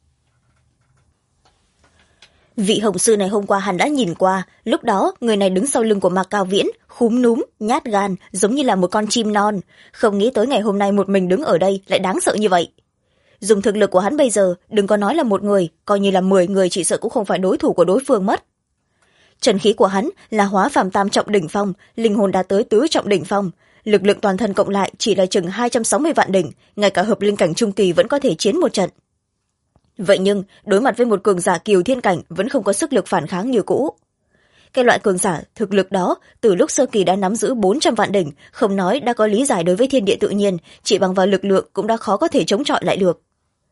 Vị Hồng Sư này hôm qua hắn đã nhìn qua, lúc đó người này đứng sau lưng của Mạc Cao Viễn, khúm núm, nhát gan, giống như là một con chim non. Không nghĩ tới ngày hôm nay một mình đứng ở đây lại đáng sợ như vậy. Dùng thực lực của hắn bây giờ, đừng có nói là một người, coi như là 10 người chỉ sợ cũng không phải đối thủ của đối phương mất. Trần khí của hắn là hóa phàm tam trọng đỉnh phong, linh hồn đã tới tứ trọng đỉnh phong. Lực lượng toàn thân cộng lại chỉ là chừng 260 vạn đỉnh, ngay cả hợp linh cảnh trung kỳ vẫn có thể chiến một trận. Vậy nhưng, đối mặt với một cường giả kiều thiên cảnh vẫn không có sức lực phản kháng như cũ. Cái loại cường giả thực lực đó, từ lúc sơ kỳ đã nắm giữ 400 vạn đỉnh, không nói đã có lý giải đối với thiên địa tự nhiên, chỉ bằng vào lực lượng cũng đã khó có thể chống chọi lại được.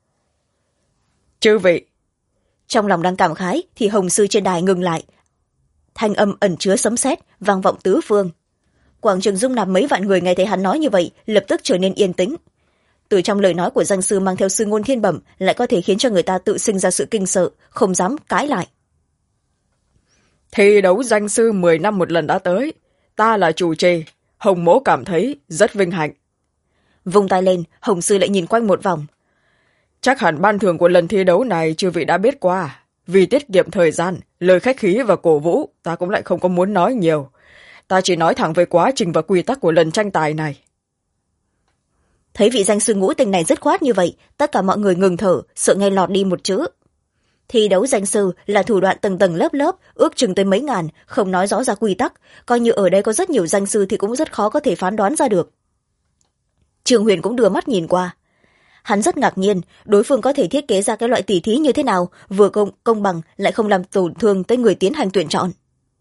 Chư vị. Trong lòng đang cảm khái, thì Hồng Sư trên đài ngừng lại. Thanh âm ẩn chứa sấm sét vang vọng tứ phương. Quảng trường dung nạp mấy vạn người nghe thấy hắn nói như vậy, lập tức trở nên yên tĩnh. Từ trong lời nói của danh sư mang theo sư ngôn thiên bẩm lại có thể khiến cho người ta tự sinh ra sự kinh sợ, không dám cãi lại. Thi đấu danh sư 10 năm một lần đã tới. Ta là chủ trì, Hồng Mỗ cảm thấy rất vinh hạnh. Vung tay lên, Hồng Sư lại nhìn quanh một vòng. Chắc hẳn ban thưởng của lần thi đấu này chư vị đã biết qua. Vì tiết kiệm thời gian, lời khách khí và cổ vũ, ta cũng lại không có muốn nói nhiều. Ta chỉ nói thẳng về quá trình và quy tắc của lần tranh tài này. Thấy vị danh sư ngũ tinh này dứt khoát như vậy, tất cả mọi người ngừng thở, sợ nghe lọt đi một chữ. Thi đấu danh sư là thủ đoạn tầng tầng lớp lớp, ước chừng tới mấy ngàn, không nói rõ ra quy tắc, coi như ở đây có rất nhiều danh sư thì cũng rất khó có thể phán đoán ra được. Trương Huyền cũng đưa mắt nhìn qua. Hắn rất ngạc nhiên, đối phương có thể thiết kế ra cái loại tỉ thí như thế nào, vừa công bằng lại không làm tổn thương tới người tiến hành tuyển chọn.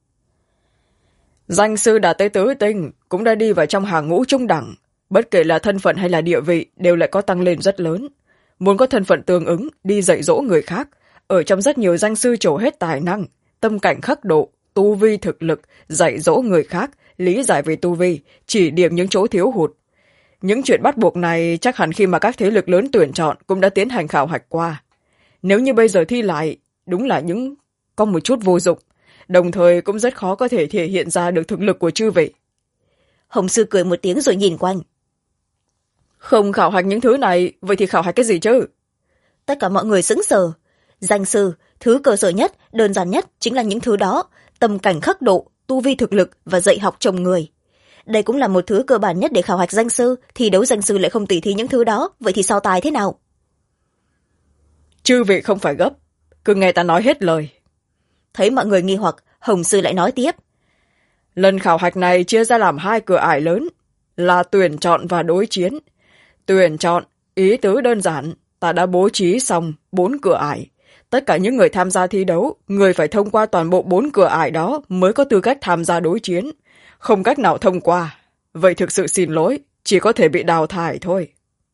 Danh sư đã tới tứ tinh, cũng đã đi vào trong hàng ngũ trung đẳng. Bất kể là thân phận hay là địa vị đều lại có tăng lên rất lớn. Muốn có thân phận tương ứng, đi dạy dỗ người khác. Ở trong rất nhiều danh sư trổ hết tài năng, tâm cảnh khắc độ, tu vi thực lực, dạy dỗ người khác, lý giải về tu vi, chỉ điểm những chỗ thiếu hụt. Những chuyện bắt buộc này chắc hẳn khi mà các thế lực lớn tuyển chọn cũng đã tiến hành khảo hạch qua. Nếu như bây giờ thi lại, đúng là có một chút vô dụng, đồng thời cũng rất khó có thể thể hiện ra được thực lực của chư vị. Hồng Sư cười một tiếng rồi nhìn quanh. Không khảo hạch những thứ này, vậy thì khảo hạch cái gì chứ? Tất cả mọi người sững sờ. Danh sư, thứ cơ sở nhất, đơn giản nhất chính là những thứ đó, tâm cảnh khắc độ, tu vi thực lực và dạy học trồng người. Đây cũng là một thứ cơ bản nhất để khảo hạch danh sư, thi đấu danh sư lại không tỉ thí những thứ đó, vậy thì so tài thế nào? Chư vị không phải gấp, cứ nghe ta nói hết lời. Thấy mọi người nghi hoặc, Hồng Sư lại nói tiếp. Lần khảo hạch này chia ra làm 2 cửa ải lớn, là tuyển chọn và đối chiến. Tuyển chọn, ý tứ đơn giản, ta đã bố trí xong 4 cửa ải. Tất cả những người tham gia thi đấu, người phải thông qua toàn bộ 4 cửa ải đó mới có tư cách tham gia đối chiến. Không cách nào thông qua. Vậy thực sự xin lỗi, chỉ có thể bị đào thải thôi.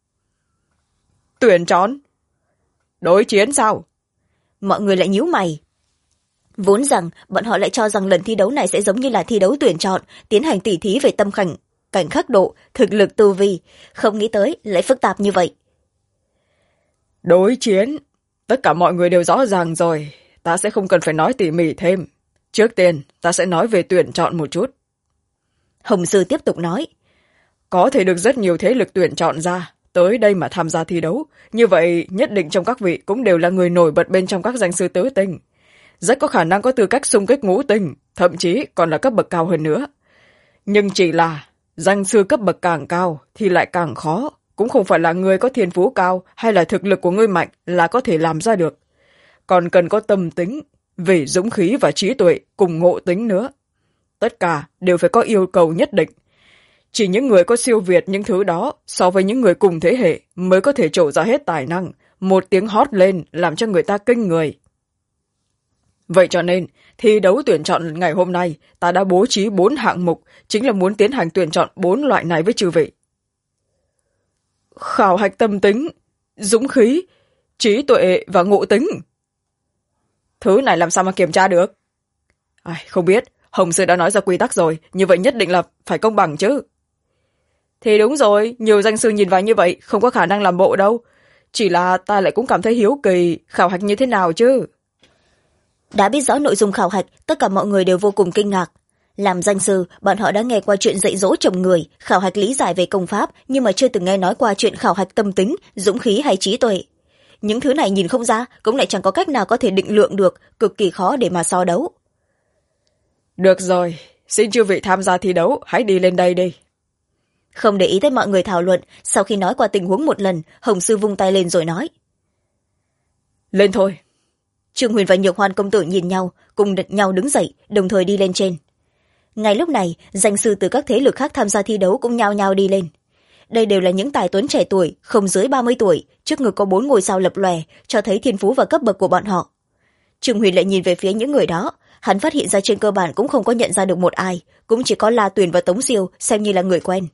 Tuyển chọn? Đối chiến sao? Mọi người lại nhíu mày. Vốn rằng, bọn họ lại cho rằng lần thi đấu này sẽ giống như là thi đấu tuyển chọn, tiến hành tỉ thí về tâm cảnh khắc độ, thực lực tu vi. Không nghĩ tới, lại phức tạp như vậy. Đối chiến? Tất cả mọi người đều rõ ràng rồi. Ta sẽ không cần phải nói tỉ mỉ thêm. Trước tiên, ta sẽ nói về tuyển chọn một chút. Hồng Sư tiếp tục nói. Có thể được rất nhiều thế lực tuyển chọn ra, tới đây mà tham gia thi đấu. Như vậy, nhất định trong các vị cũng đều là người nổi bật bên trong các danh sư tứ tinh. Rất có khả năng có tư cách xung kích ngũ tinh, thậm chí còn là cấp bậc cao hơn nữa. Nhưng chỉ là, danh sư cấp bậc càng cao thì lại càng khó. Cũng không phải là người có thiên phú cao hay là thực lực của ngươi mạnh là có thể làm ra được. Còn cần có tâm tính, về dũng khí và trí tuệ cùng ngộ tính nữa. Tất cả đều phải có yêu cầu nhất định. Chỉ những người có siêu việt những thứ đó so với những người cùng thế hệ mới có thể trổ ra hết tài năng, một tiếng hót lên làm cho người ta kinh người. Vậy cho nên, thi đấu tuyển chọn ngày hôm nay ta đã bố trí 4 hạng mục, chính là muốn tiến hành tuyển chọn 4 loại này với chư vị. Khảo hạch tâm tính, dũng khí, trí tuệ và ngộ tính. Thứ này làm sao mà kiểm tra được? Không biết, Hồng Sư đã nói ra quy tắc rồi, như vậy nhất định là phải công bằng chứ. Thì đúng rồi, nhiều danh sư nhìn vào như vậy không có khả năng làm bộ đâu. Chỉ là ta lại cũng cảm thấy hiếu kỳ, khảo hạch như thế nào chứ. Đã biết rõ nội dung khảo hạch, tất cả mọi người đều vô cùng kinh ngạc. Làm danh sư, bọn họ đã nghe qua chuyện dạy dỗ chồng người, khảo hạch lý giải về công pháp, nhưng mà chưa từng nghe nói qua chuyện khảo hạch tâm tính, dũng khí hay trí tuệ. Những thứ này nhìn không ra, cũng lại chẳng có cách nào có thể định lượng được, cực kỳ khó để mà so đấu. Được rồi, xin chư vị tham gia thi đấu, hãy đi lên đây đi. Không để ý tới mọi người thảo luận, sau khi nói qua tình huống một lần, Hồng Sư vung tay lên rồi nói. Lên thôi. Trương Huyền và Nhược Hoan công tử nhìn nhau, cùng đặt nhau đứng dậy, đồng thời đi lên trên. Ngay lúc này, danh sư từ các thế lực khác tham gia thi đấu cũng nhao nhao đi lên. Đây đều là những tài tuấn trẻ tuổi, không dưới 30 tuổi, trước ngực có 4 ngôi sao lập lòe, cho thấy thiên phú và cấp bậc của bọn họ. Trương Huyền lại nhìn về phía những người đó, hắn phát hiện ra trên cơ bản cũng không có nhận ra được một ai, cũng chỉ có La Tuyền và Tống Siêu xem như là người quen.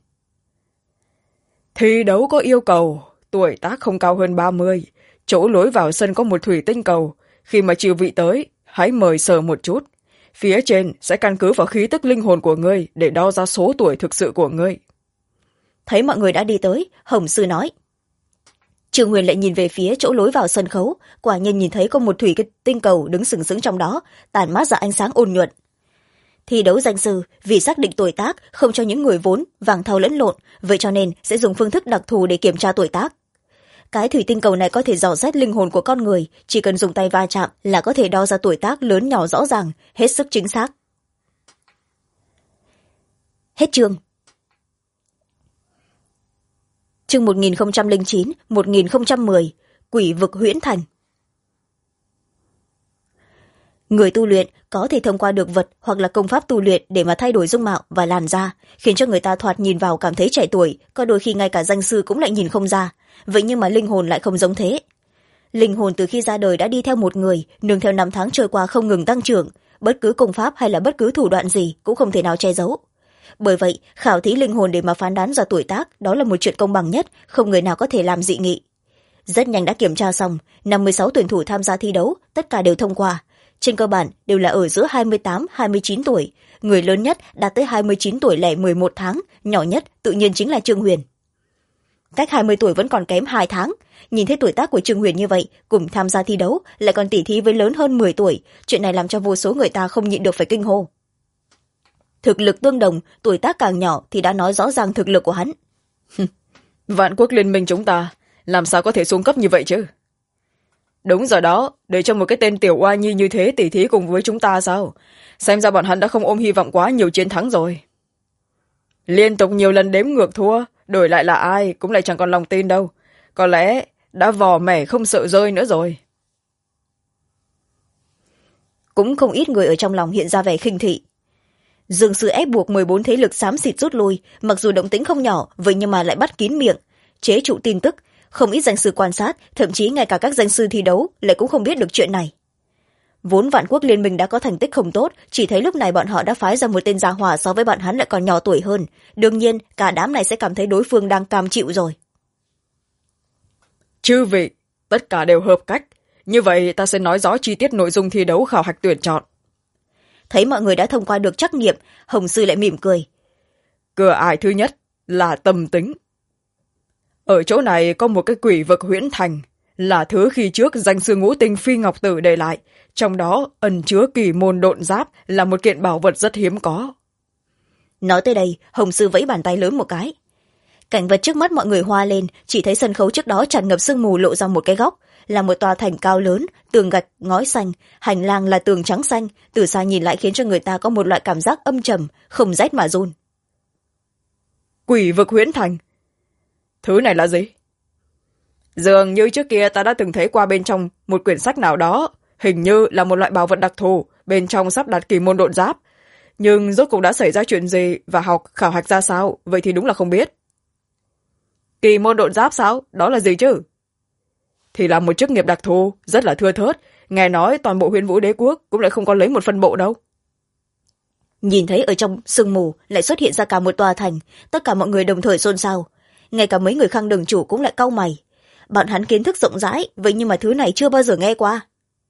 Thi đấu có yêu cầu, tuổi tác không cao hơn 30, chỗ lối vào sân có một thủy tinh cầu, khi mà chư vị tới, hãy mời sờ một chút. Phía trên sẽ căn cứ vào khí tức linh hồn của ngươi để đo ra số tuổi thực sự của ngươi. Thấy mọi người đã đi tới, Hồng Sư nói. Trương Huyền lại nhìn về phía chỗ lối vào sân khấu, quả nhiên nhìn thấy có một thủy tinh cầu đứng sừng sững trong đó, tản mát ra ánh sáng ôn nhuận. Thi đấu danh sư vì xác định tuổi tác không cho những người vốn vàng thau lẫn lộn, vậy cho nên sẽ dùng phương thức đặc thù để kiểm tra tuổi tác. Cái thủy tinh cầu này có thể dò xét linh hồn của con người, chỉ cần dùng tay va chạm là có thể đo ra tuổi tác lớn nhỏ rõ ràng, hết sức chính xác. Hết chương. Chương 1009-1010, Quỷ vực huyễn thành. Người tu luyện có thể thông qua được vật hoặc là công pháp tu luyện để mà thay đổi dung mạo và làn da, khiến cho người ta thoạt nhìn vào cảm thấy trẻ tuổi, có đôi khi ngay cả danh sư cũng lại nhìn không ra. Vậy nhưng mà linh hồn lại không giống thế. Linh hồn từ khi ra đời đã đi theo một người, nương theo năm tháng trôi qua không ngừng tăng trưởng, bất cứ công pháp hay là bất cứ thủ đoạn gì cũng không thể nào che giấu. Bởi vậy, khảo thí linh hồn để mà phán đoán ra tuổi tác, đó là một chuyện công bằng nhất, không người nào có thể làm dị nghị. Rất nhanh đã kiểm tra xong, 56 tuyển thủ tham gia thi đấu, tất cả đều thông qua. Trên cơ bản đều là ở giữa 28-29 tuổi, người lớn nhất đạt tới 29 tuổi lẻ 11 tháng, nhỏ nhất tự nhiên chính là Trương Huyền. Cách 20 tuổi vẫn còn kém 2 tháng, nhìn thấy tuổi tác của Trương Huyền như vậy, cùng tham gia thi đấu, lại còn tỉ thí với lớn hơn 10 tuổi, chuyện này làm cho vô số người ta không nhịn được phải kinh hô. Thực lực tương đồng, tuổi tác càng nhỏ thì đã nói rõ ràng thực lực của hắn. Vạn quốc liên minh chúng ta, làm sao có thể xuống cấp như vậy chứ? Đúng rồi đó, để cho một cái tên tiểu oa nhi như thế tỉ thí cùng với chúng ta sao? Xem ra bọn hắn đã không ôm hy vọng quá nhiều chiến thắng rồi. Liên tục nhiều lần đếm ngược thua, đổi lại là ai cũng lại chẳng còn lòng tin đâu. Có lẽ đã vò mẻ không sợ rơi nữa rồi. Cũng không ít người ở trong lòng hiện ra vẻ khinh thị. Dương Sư ép buộc 14 thế lực xám xịt rút lui, mặc dù động tĩnh không nhỏ, vậy nhưng mà lại bắt kín miệng, chế trụ tin tức. Không ít danh sư quan sát, thậm chí ngay cả các danh sư thi đấu lại cũng không biết được chuyện này. Vốn Vạn Quốc Liên minh đã có thành tích không tốt, chỉ thấy lúc này bọn họ đã phái ra một tên gia hỏa so với bọn hắn lại còn nhỏ tuổi hơn. Đương nhiên, cả đám này sẽ cảm thấy đối phương đang cam chịu rồi. Chư vị, tất cả đều hợp cách. Như vậy ta sẽ nói rõ chi tiết nội dung thi đấu khảo hạch tuyển chọn. Thấy mọi người đã thông qua được trắc nghiệm, Hồng Sư lại mỉm cười. Cửa ải thứ nhất là tâm tính. Ở chỗ này có một cái quỷ vực huyễn thành, là thứ khi trước danh sư Ngũ Tinh Phi Ngọc Tử để lại, trong đó ẩn chứa kỳ môn độn giáp, là một kiện bảo vật rất hiếm có. Nói tới đây, Hồng Sư vẫy bàn tay lớn một cái. Cảnh vật trước mắt mọi người hoa lên, chỉ thấy sân khấu trước đó tràn ngập sương mù lộ ra một cái góc, là một tòa thành cao lớn, tường gạch ngói xanh, hành lang là tường trắng xanh, từ xa nhìn lại khiến cho người ta có một loại cảm giác âm trầm, không rét mà run. Quỷ vực huyễn thành? Thứ này là gì? Dường như trước kia ta đã từng thấy qua bên trong một quyển sách nào đó, hình như là một loại bảo vật đặc thù, bên trong sắp đặt kỳ môn độn giáp. Nhưng rốt cuộc đã xảy ra chuyện gì và khảo hạch ra sao, vậy thì đúng là không biết. Kỳ môn độn giáp sao? Đó là gì chứ? Thì là một chức nghiệp đặc thù, rất là thưa thớt. Nghe nói toàn bộ Huyền Vũ Đế quốc cũng lại không có lấy một phân bộ đâu. Nhìn thấy ở trong sương mù lại xuất hiện ra cả một tòa thành, tất cả mọi người đồng thời xôn xao. Ngay cả mấy người Khang đường chủ cũng lại cau mày. Bọn hắn kiến thức rộng rãi, vậy nhưng mà thứ này chưa bao giờ nghe qua.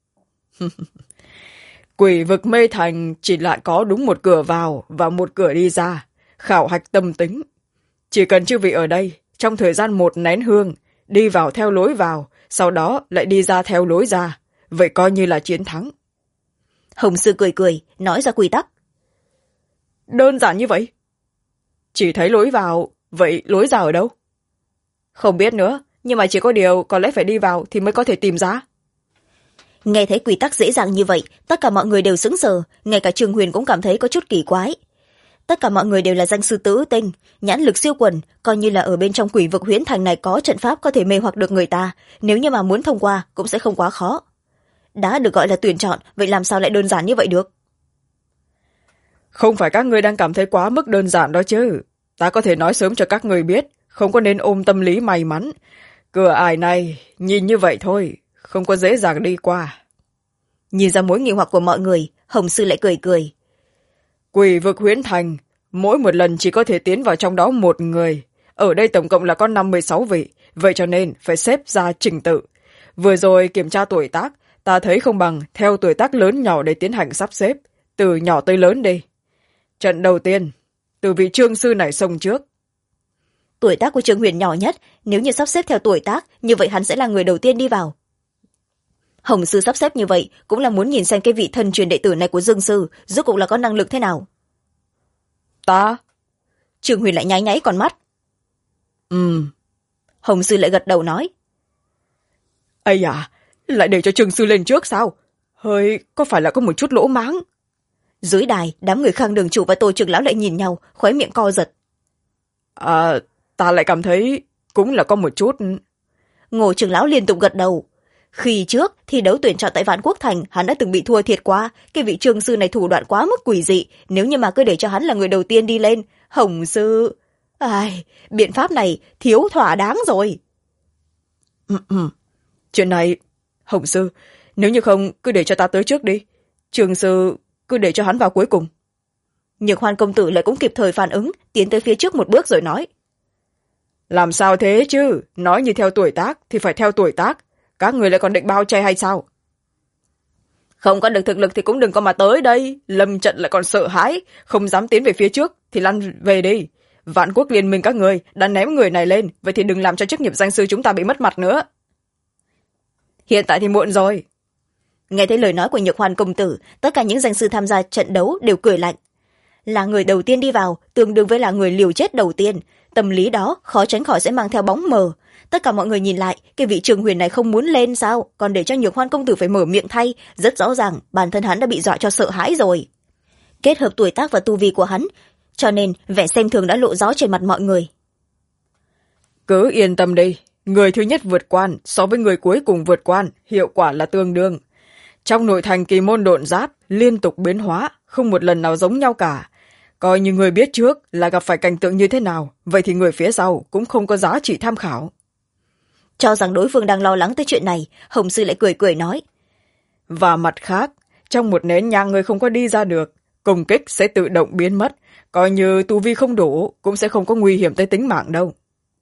Quỷ vực mê thành chỉ lại có đúng một cửa vào và một cửa đi ra, khảo hạch tâm tính. Chỉ cần chư vị ở đây, trong thời gian 1 nén hương, đi vào theo lối vào, sau đó lại đi ra theo lối ra, vậy coi như là chiến thắng. Hồng Sư cười cười, nói ra quy tắc. Đơn giản như vậy. Chỉ thấy lối vào, vậy lối ra ở đâu? Không biết nữa, nhưng mà chỉ có điều có lẽ phải đi vào thì mới có thể tìm ra. Nghe thấy quy tắc dễ dàng như vậy, tất cả mọi người đều sững sờ, ngay cả Trương Huyền cũng cảm thấy có chút kỳ quái. Tất cả mọi người đều là danh sư tứ tinh, nhãn lực siêu quần, coi như là ở bên trong quỷ vực huyễn thành này có trận pháp có thể mê hoặc được người ta, nếu như mà muốn thông qua cũng sẽ không quá khó. Đã được gọi là tuyển chọn, vậy làm sao lại đơn giản như vậy được? Không phải các ngươi đang cảm thấy quá mức đơn giản đó chứ. Ta có thể nói sớm cho các ngươi biết, không có nên ôm tâm lý may mắn. Cửa ải này, nhìn như vậy thôi, không có dễ dàng đi qua. Nhìn ra mối nghi hoặc của mọi người, Hồng Sư lại cười cười. Quỷ vực huyễn thành, mỗi một lần chỉ có thể tiến vào trong đó một người. Ở đây tổng cộng là có 56 vị, vậy cho nên phải xếp ra trình tự. Vừa rồi kiểm tra tuổi tác, ta thấy không bằng theo tuổi tác lớn nhỏ để tiến hành sắp xếp, từ nhỏ tới lớn đi. Trận đầu tiên, từ vị Trương sư này xông trước. Tuổi tác của Trương Huyền nhỏ nhất, nếu như sắp xếp theo tuổi tác, như vậy hắn sẽ là người đầu tiên đi vào. Hồng Sư sắp xếp như vậy cũng là muốn nhìn xem cái vị thân truyền đệ tử này của Dương Sư rốt cuộc là có năng lực thế nào. Ta? Trương Huyền lại nháy nháy con mắt. Hồng Sư lại gật đầu nói. Ây à, lại để cho Trương sư lên trước sao? Hơi có phải là có một chút lỗ máng? Dưới đài, đám người Khang đường chủ và Tô trưởng lão lại nhìn nhau, khóe miệng co giật. Ta lại cảm thấy cũng là có một chút. Ngô trưởng lão liên tục gật đầu. Khi trước thi đấu tuyển chọn tại Vạn Quốc Thành, hắn đã từng bị thua thiệt qua. Cái vị Trương sư này thủ đoạn quá mức quỷ dị, nếu như mà cứ để cho hắn là người đầu tiên đi lên, Hồng Sư... biện pháp này thiếu thỏa đáng rồi. Chuyện này, Hồng Sư, nếu như không cứ để cho ta tới trước đi. Trương sư cứ để cho hắn vào cuối cùng. Nhược Hoan công tử lại cũng kịp thời phản ứng, tiến tới phía trước một bước rồi nói. Làm sao thế chứ? Nói như theo tuổi tác thì phải theo tuổi tác. Các người lại còn định bao che hay sao? Không có được thực lực thì cũng đừng có mà tới đây. Lâm trận lại còn sợ hãi, không dám tiến về phía trước thì lăn về đi. Vạn Quốc liên minh các người đã ném người này lên, vậy thì đừng làm cho chức nghiệp danh sư chúng ta bị mất mặt nữa. Hiện tại thì muộn rồi. Nghe thấy lời nói của Nhược Hoan công tử, tất cả những danh sư tham gia trận đấu đều cười lạnh. Là người đầu tiên đi vào, tương đương với là người liều chết đầu tiên. Tâm lý đó khó tránh khỏi sẽ mang theo bóng mờ. Tất cả mọi người nhìn lại, cái vị Trương Huyền này không muốn lên sao, còn để cho Nhược Hoan công tử phải mở miệng thay. Rất rõ ràng, bản thân hắn đã bị dọa cho sợ hãi rồi. Kết hợp tuổi tác và tu vi của hắn, cho nên vẻ xem thường đã lộ rõ trên mặt mọi người. Cứ yên tâm đi, người thứ nhất vượt quan so với người cuối cùng vượt quan, hiệu quả là tương đương. Trong nội thành kỳ môn độn giáp liên tục biến hóa, không một lần nào giống nhau cả. Coi như người biết trước là gặp phải cảnh tượng như thế nào, vậy thì người phía sau cũng không có giá trị tham khảo. Cho rằng đối phương đang lo lắng tới chuyện này, Hồng Sư lại cười cười nói. Và mặt khác, trong một nén nhang người không có đi ra được, công kích sẽ tự động biến mất, coi như tu vi không đủ cũng sẽ không có nguy hiểm tới tính mạng đâu.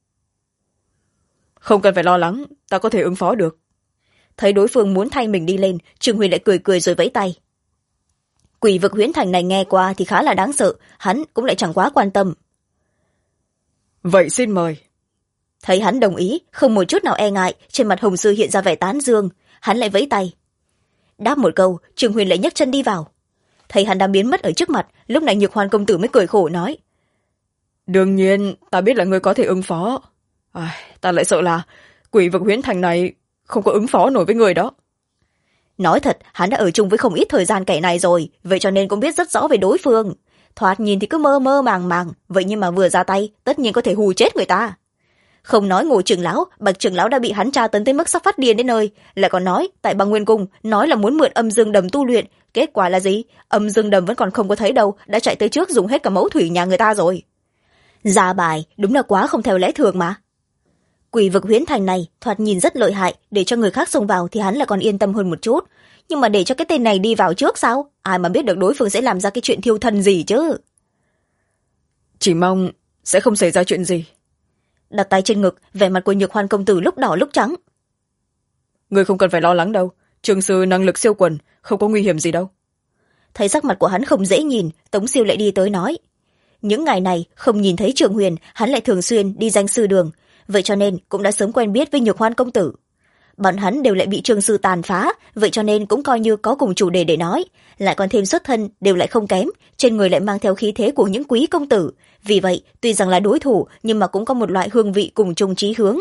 Không cần phải lo lắng, ta có thể ứng phó được. Thấy đối phương muốn thay mình đi lên, Trương Huyền lại cười cười rồi vẫy tay. Quỷ vực huyễn thành này nghe qua thì khá là đáng sợ, hắn cũng lại chẳng quá quan tâm. Vậy xin mời. Thấy hắn đồng ý, không một chút nào e ngại, trên mặt Hồng Sư hiện ra vẻ tán dương, hắn lại vẫy tay. Đáp một câu, Trương Huyền lại nhấc chân đi vào. Thấy hắn đã biến mất ở trước mặt, lúc này Nhược Hoan công tử mới cười khổ nói. Đương nhiên, ta biết là ngươi có thể ứng phó. Ta lại sợ là quỷ vực huyễn thành này không có ứng phó nổi với người đó. Nói thật, hắn đã ở chung với không ít thời gian kẻ này rồi, vậy cho nên cũng biết rất rõ về đối phương. Thoạt nhìn thì cứ mơ mơ màng màng, vậy nhưng mà vừa ra tay, tất nhiên có thể hù chết người ta. Không nói Ngô trưởng lão, Bạch trưởng lão đã bị hắn tra tấn tới mức sắp phát điên đến nơi, lại còn nói tại băng nguyên cung nói là muốn mượn âm dương đầm tu luyện, kết quả là gì? Âm dương đầm vẫn còn không có thấy đâu, đã chạy tới trước dùng hết cả mẫu thủy nhà người ta rồi. Ra bài đúng là quá không theo lẽ thường mà. Quỷ vực huyễn thành này thoạt nhìn rất lợi hại, để cho người khác xông vào thì hắn lại còn yên tâm hơn một chút, nhưng mà để cho cái tên này đi vào trước sao? Ai mà biết được đối phương sẽ làm ra cái chuyện thiêu thân gì chứ. Chỉ mong sẽ không xảy ra chuyện gì. Đặt tay trên ngực, vẻ mặt của Nhược Hoan công tử lúc đỏ lúc trắng. Người không cần phải lo lắng đâu, trường sư năng lực siêu quần, không có nguy hiểm gì đâu. Thấy sắc mặt của hắn không dễ nhìn, Tống Siêu lại đi tới nói. Những ngày này không nhìn thấy Trường Huyền, hắn lại thường xuyên đi danh sư đường, vậy cho nên cũng đã sớm quen biết với Nhược Hoan công tử. Bọn hắn đều lại bị Trường sư tàn phá, vậy cho nên cũng coi như có cùng chủ đề để nói, lại còn thêm xuất thân đều lại không kém, trên người lại mang theo khí thế của những quý công tử, vì vậy tuy rằng là đối thủ nhưng mà cũng có một loại hương vị cùng chung chí hướng.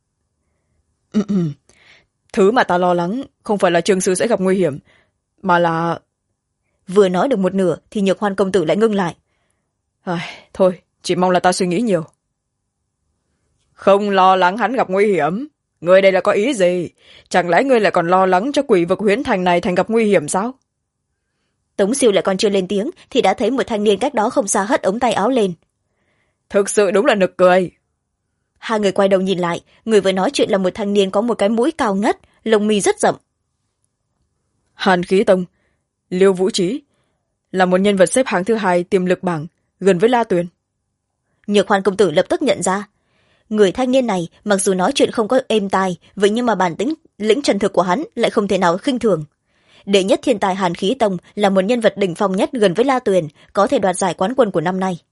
Thứ mà ta lo lắng không phải là trường sư sẽ gặp nguy hiểm, mà là... Vừa nói được một nửa thì Nhược Hoan công tử lại ngưng lại. Thôi, chỉ mong là ta suy nghĩ nhiều. Không lo lắng hắn gặp nguy hiểm? Ngươi đây là có ý gì? Chẳng lẽ ngươi lại còn lo lắng cho quỷ vực huyễn thành này thành gặp nguy hiểm sao? Tống Siêu lại còn chưa lên tiếng thì đã thấy một thanh niên cách đó không xa hất ống tay áo lên. Thực sự đúng là nực cười. Hai người quay đầu nhìn lại, người vừa nói chuyện là một thanh niên có một cái mũi cao ngất, lông mi rất rậm. Hàn Khí Tông, Liêu Vũ Trí, là một nhân vật xếp hạng thứ 2 tiềm lực bảng, gần với La Tuyền. Nhược Hoan công tử lập tức nhận ra, người thanh niên này mặc dù nói chuyện không có êm tai, vậy nhưng mà bản tính lĩnh trần thực của hắn lại không thể nào khinh thường. Đệ nhất thiên tài Hàn Khí Tông là một nhân vật đỉnh phong nhất gần với La Tuyền, có thể đoạt giải quán quân của năm nay.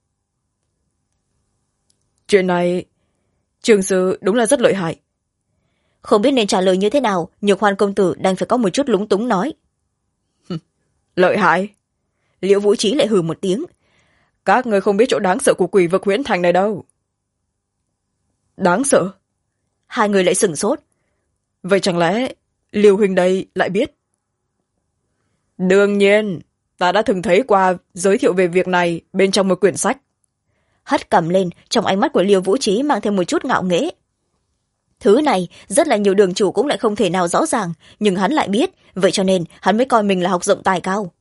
Chuyện này, trường sư đúng là rất lợi hại. Không biết nên trả lời như thế nào, Nhược Hoan công tử đành phải có một chút lúng túng nói. Lợi hại? Liễu Vũ Trí lại hừ một tiếng. Các người không biết chỗ đáng sợ của quỷ vực huyễn thành này đâu. Đáng sợ? Hai người lại sửng sốt. Vậy chẳng lẽ Liêu huynh đây lại biết? Đương nhiên, ta đã từng thấy qua giới thiệu về việc này bên trong một quyển sách. Hất cằm lên, trong ánh mắt của Liêu Vũ Trí mang thêm một chút ngạo nghễ. Thứ này rất là nhiều đường chủ cũng lại không thể nào rõ ràng, nhưng hắn lại biết, vậy cho nên hắn mới coi mình là học rộng tài cao.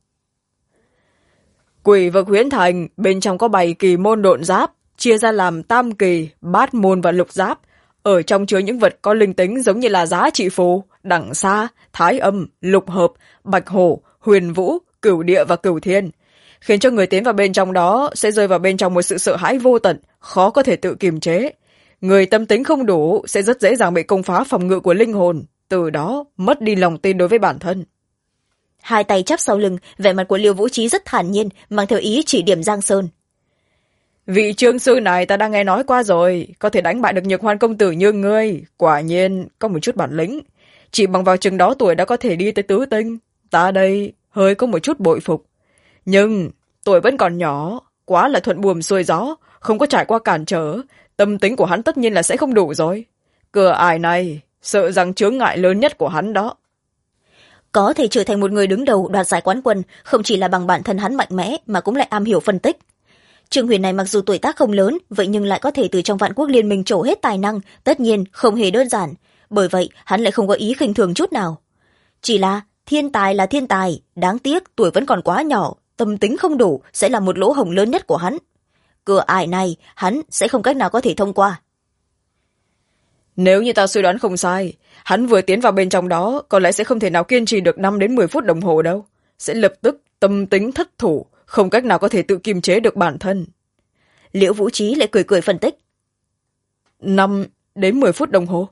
Quỷ vực huyễn thành bên trong có 7 kỳ môn độn giáp, chia ra làm tam kỳ, bát môn và lục giáp. Ở trong chứa những vật có linh tính giống như là giá trị phù, đẳng sa, thái âm, lục hợp, bạch hổ, huyền vũ, cửu địa và cửu thiên, khiến cho người tiến vào bên trong đó sẽ rơi vào bên trong một sự sợ hãi vô tận, khó có thể tự kiềm chế. Người tâm tính không đủ sẽ rất dễ dàng bị công phá phòng ngự của linh hồn, từ đó mất đi lòng tin đối với bản thân. Hai tay chắp sau lưng, vẻ mặt của Liêu Vũ Trí rất thản nhiên, mang theo ý chỉ điểm Giang Sơn. Vị trương sư này ta đã nghe nói qua rồi, có thể đánh bại được Nhược Hoan công tử như ngươi, quả nhiên có một chút bản lĩnh. Chỉ bằng vào chừng đó tuổi đã có thể đi tới tứ tinh, ta đây hơi có một chút bội phục. Nhưng tuổi vẫn còn nhỏ, quá là thuận buồm xuôi gió, không có trải qua cản trở, tâm tính của hắn tất nhiên là sẽ không đủ rồi. Cửa ải này sợ rằng chướng ngại lớn nhất của hắn đó. Có thể trở thành một người đứng đầu đoạt giải quán quân không chỉ là bằng bản thân hắn mạnh mẽ mà cũng lại am hiểu phân tích. Trương Huyền này mặc dù tuổi tác không lớn, vậy nhưng lại có thể từ trong Vạn Quốc Liên Minh trổ hết tài năng, tất nhiên không hề đơn giản, bởi vậy hắn lại không có ý khinh thường chút nào. Chỉ là thiên tài, đáng tiếc tuổi vẫn còn quá nhỏ, tâm tính không đủ sẽ là một lỗ hổng lớn nhất của hắn. Cửa ải này hắn sẽ không cách nào có thể thông qua. Nếu như ta suy đoán không sai, hắn vừa tiến vào bên trong đó có lẽ sẽ không thể nào kiên trì được 5 đến 10 phút đồng hồ đâu. Sẽ lập tức tâm tính thất thủ, không cách nào có thể tự kiềm chế được bản thân. Liễu Vũ Trí lại cười cười phân tích. 5 đến 10 phút đồng hồ?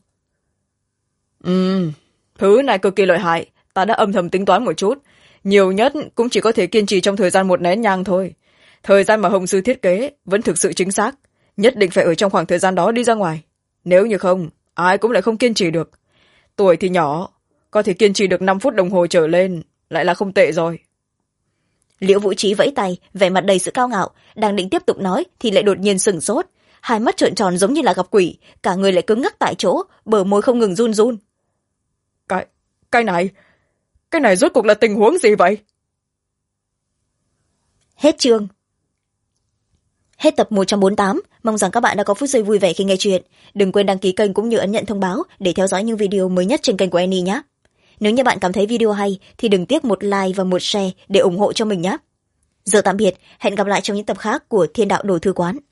Thứ này cực kỳ lợi hại, ta đã âm thầm tính toán một chút. Nhiều nhất cũng chỉ có thể kiên trì trong thời gian 1 nén nhang thôi. Thời gian mà Hồng Sư thiết kế vẫn thực sự chính xác, nhất định phải ở trong khoảng thời gian đó đi ra ngoài. Nếu như không, ai cũng lại không kiên trì được. Tuổi thì nhỏ, có thể kiên trì được 5 phút đồng hồ trở lên, lại là không tệ rồi. Liễu Vũ Trí vẫy tay, vẻ mặt đầy sự cao ngạo, đang định tiếp tục nói thì lại đột nhiên sửng sốt, hai mắt trợn tròn giống như là gặp quỷ, cả người lại cứng ngắc tại chỗ, bờ môi không ngừng run run. Cái này rốt cuộc là tình huống gì vậy? Hết chương. Hết tập 148, mong rằng các bạn đã có phút giây vui vẻ khi nghe chuyện. Đừng quên đăng ký kênh cũng như ấn nhận thông báo để theo dõi những video mới nhất trên kênh của Annie nhé. Nếu như bạn cảm thấy video hay thì đừng tiếc một like và một share để ủng hộ cho mình nhé. Giờ tạm biệt, hẹn gặp lại trong những tập khác của Thiên Đạo Đồ Thư Quán.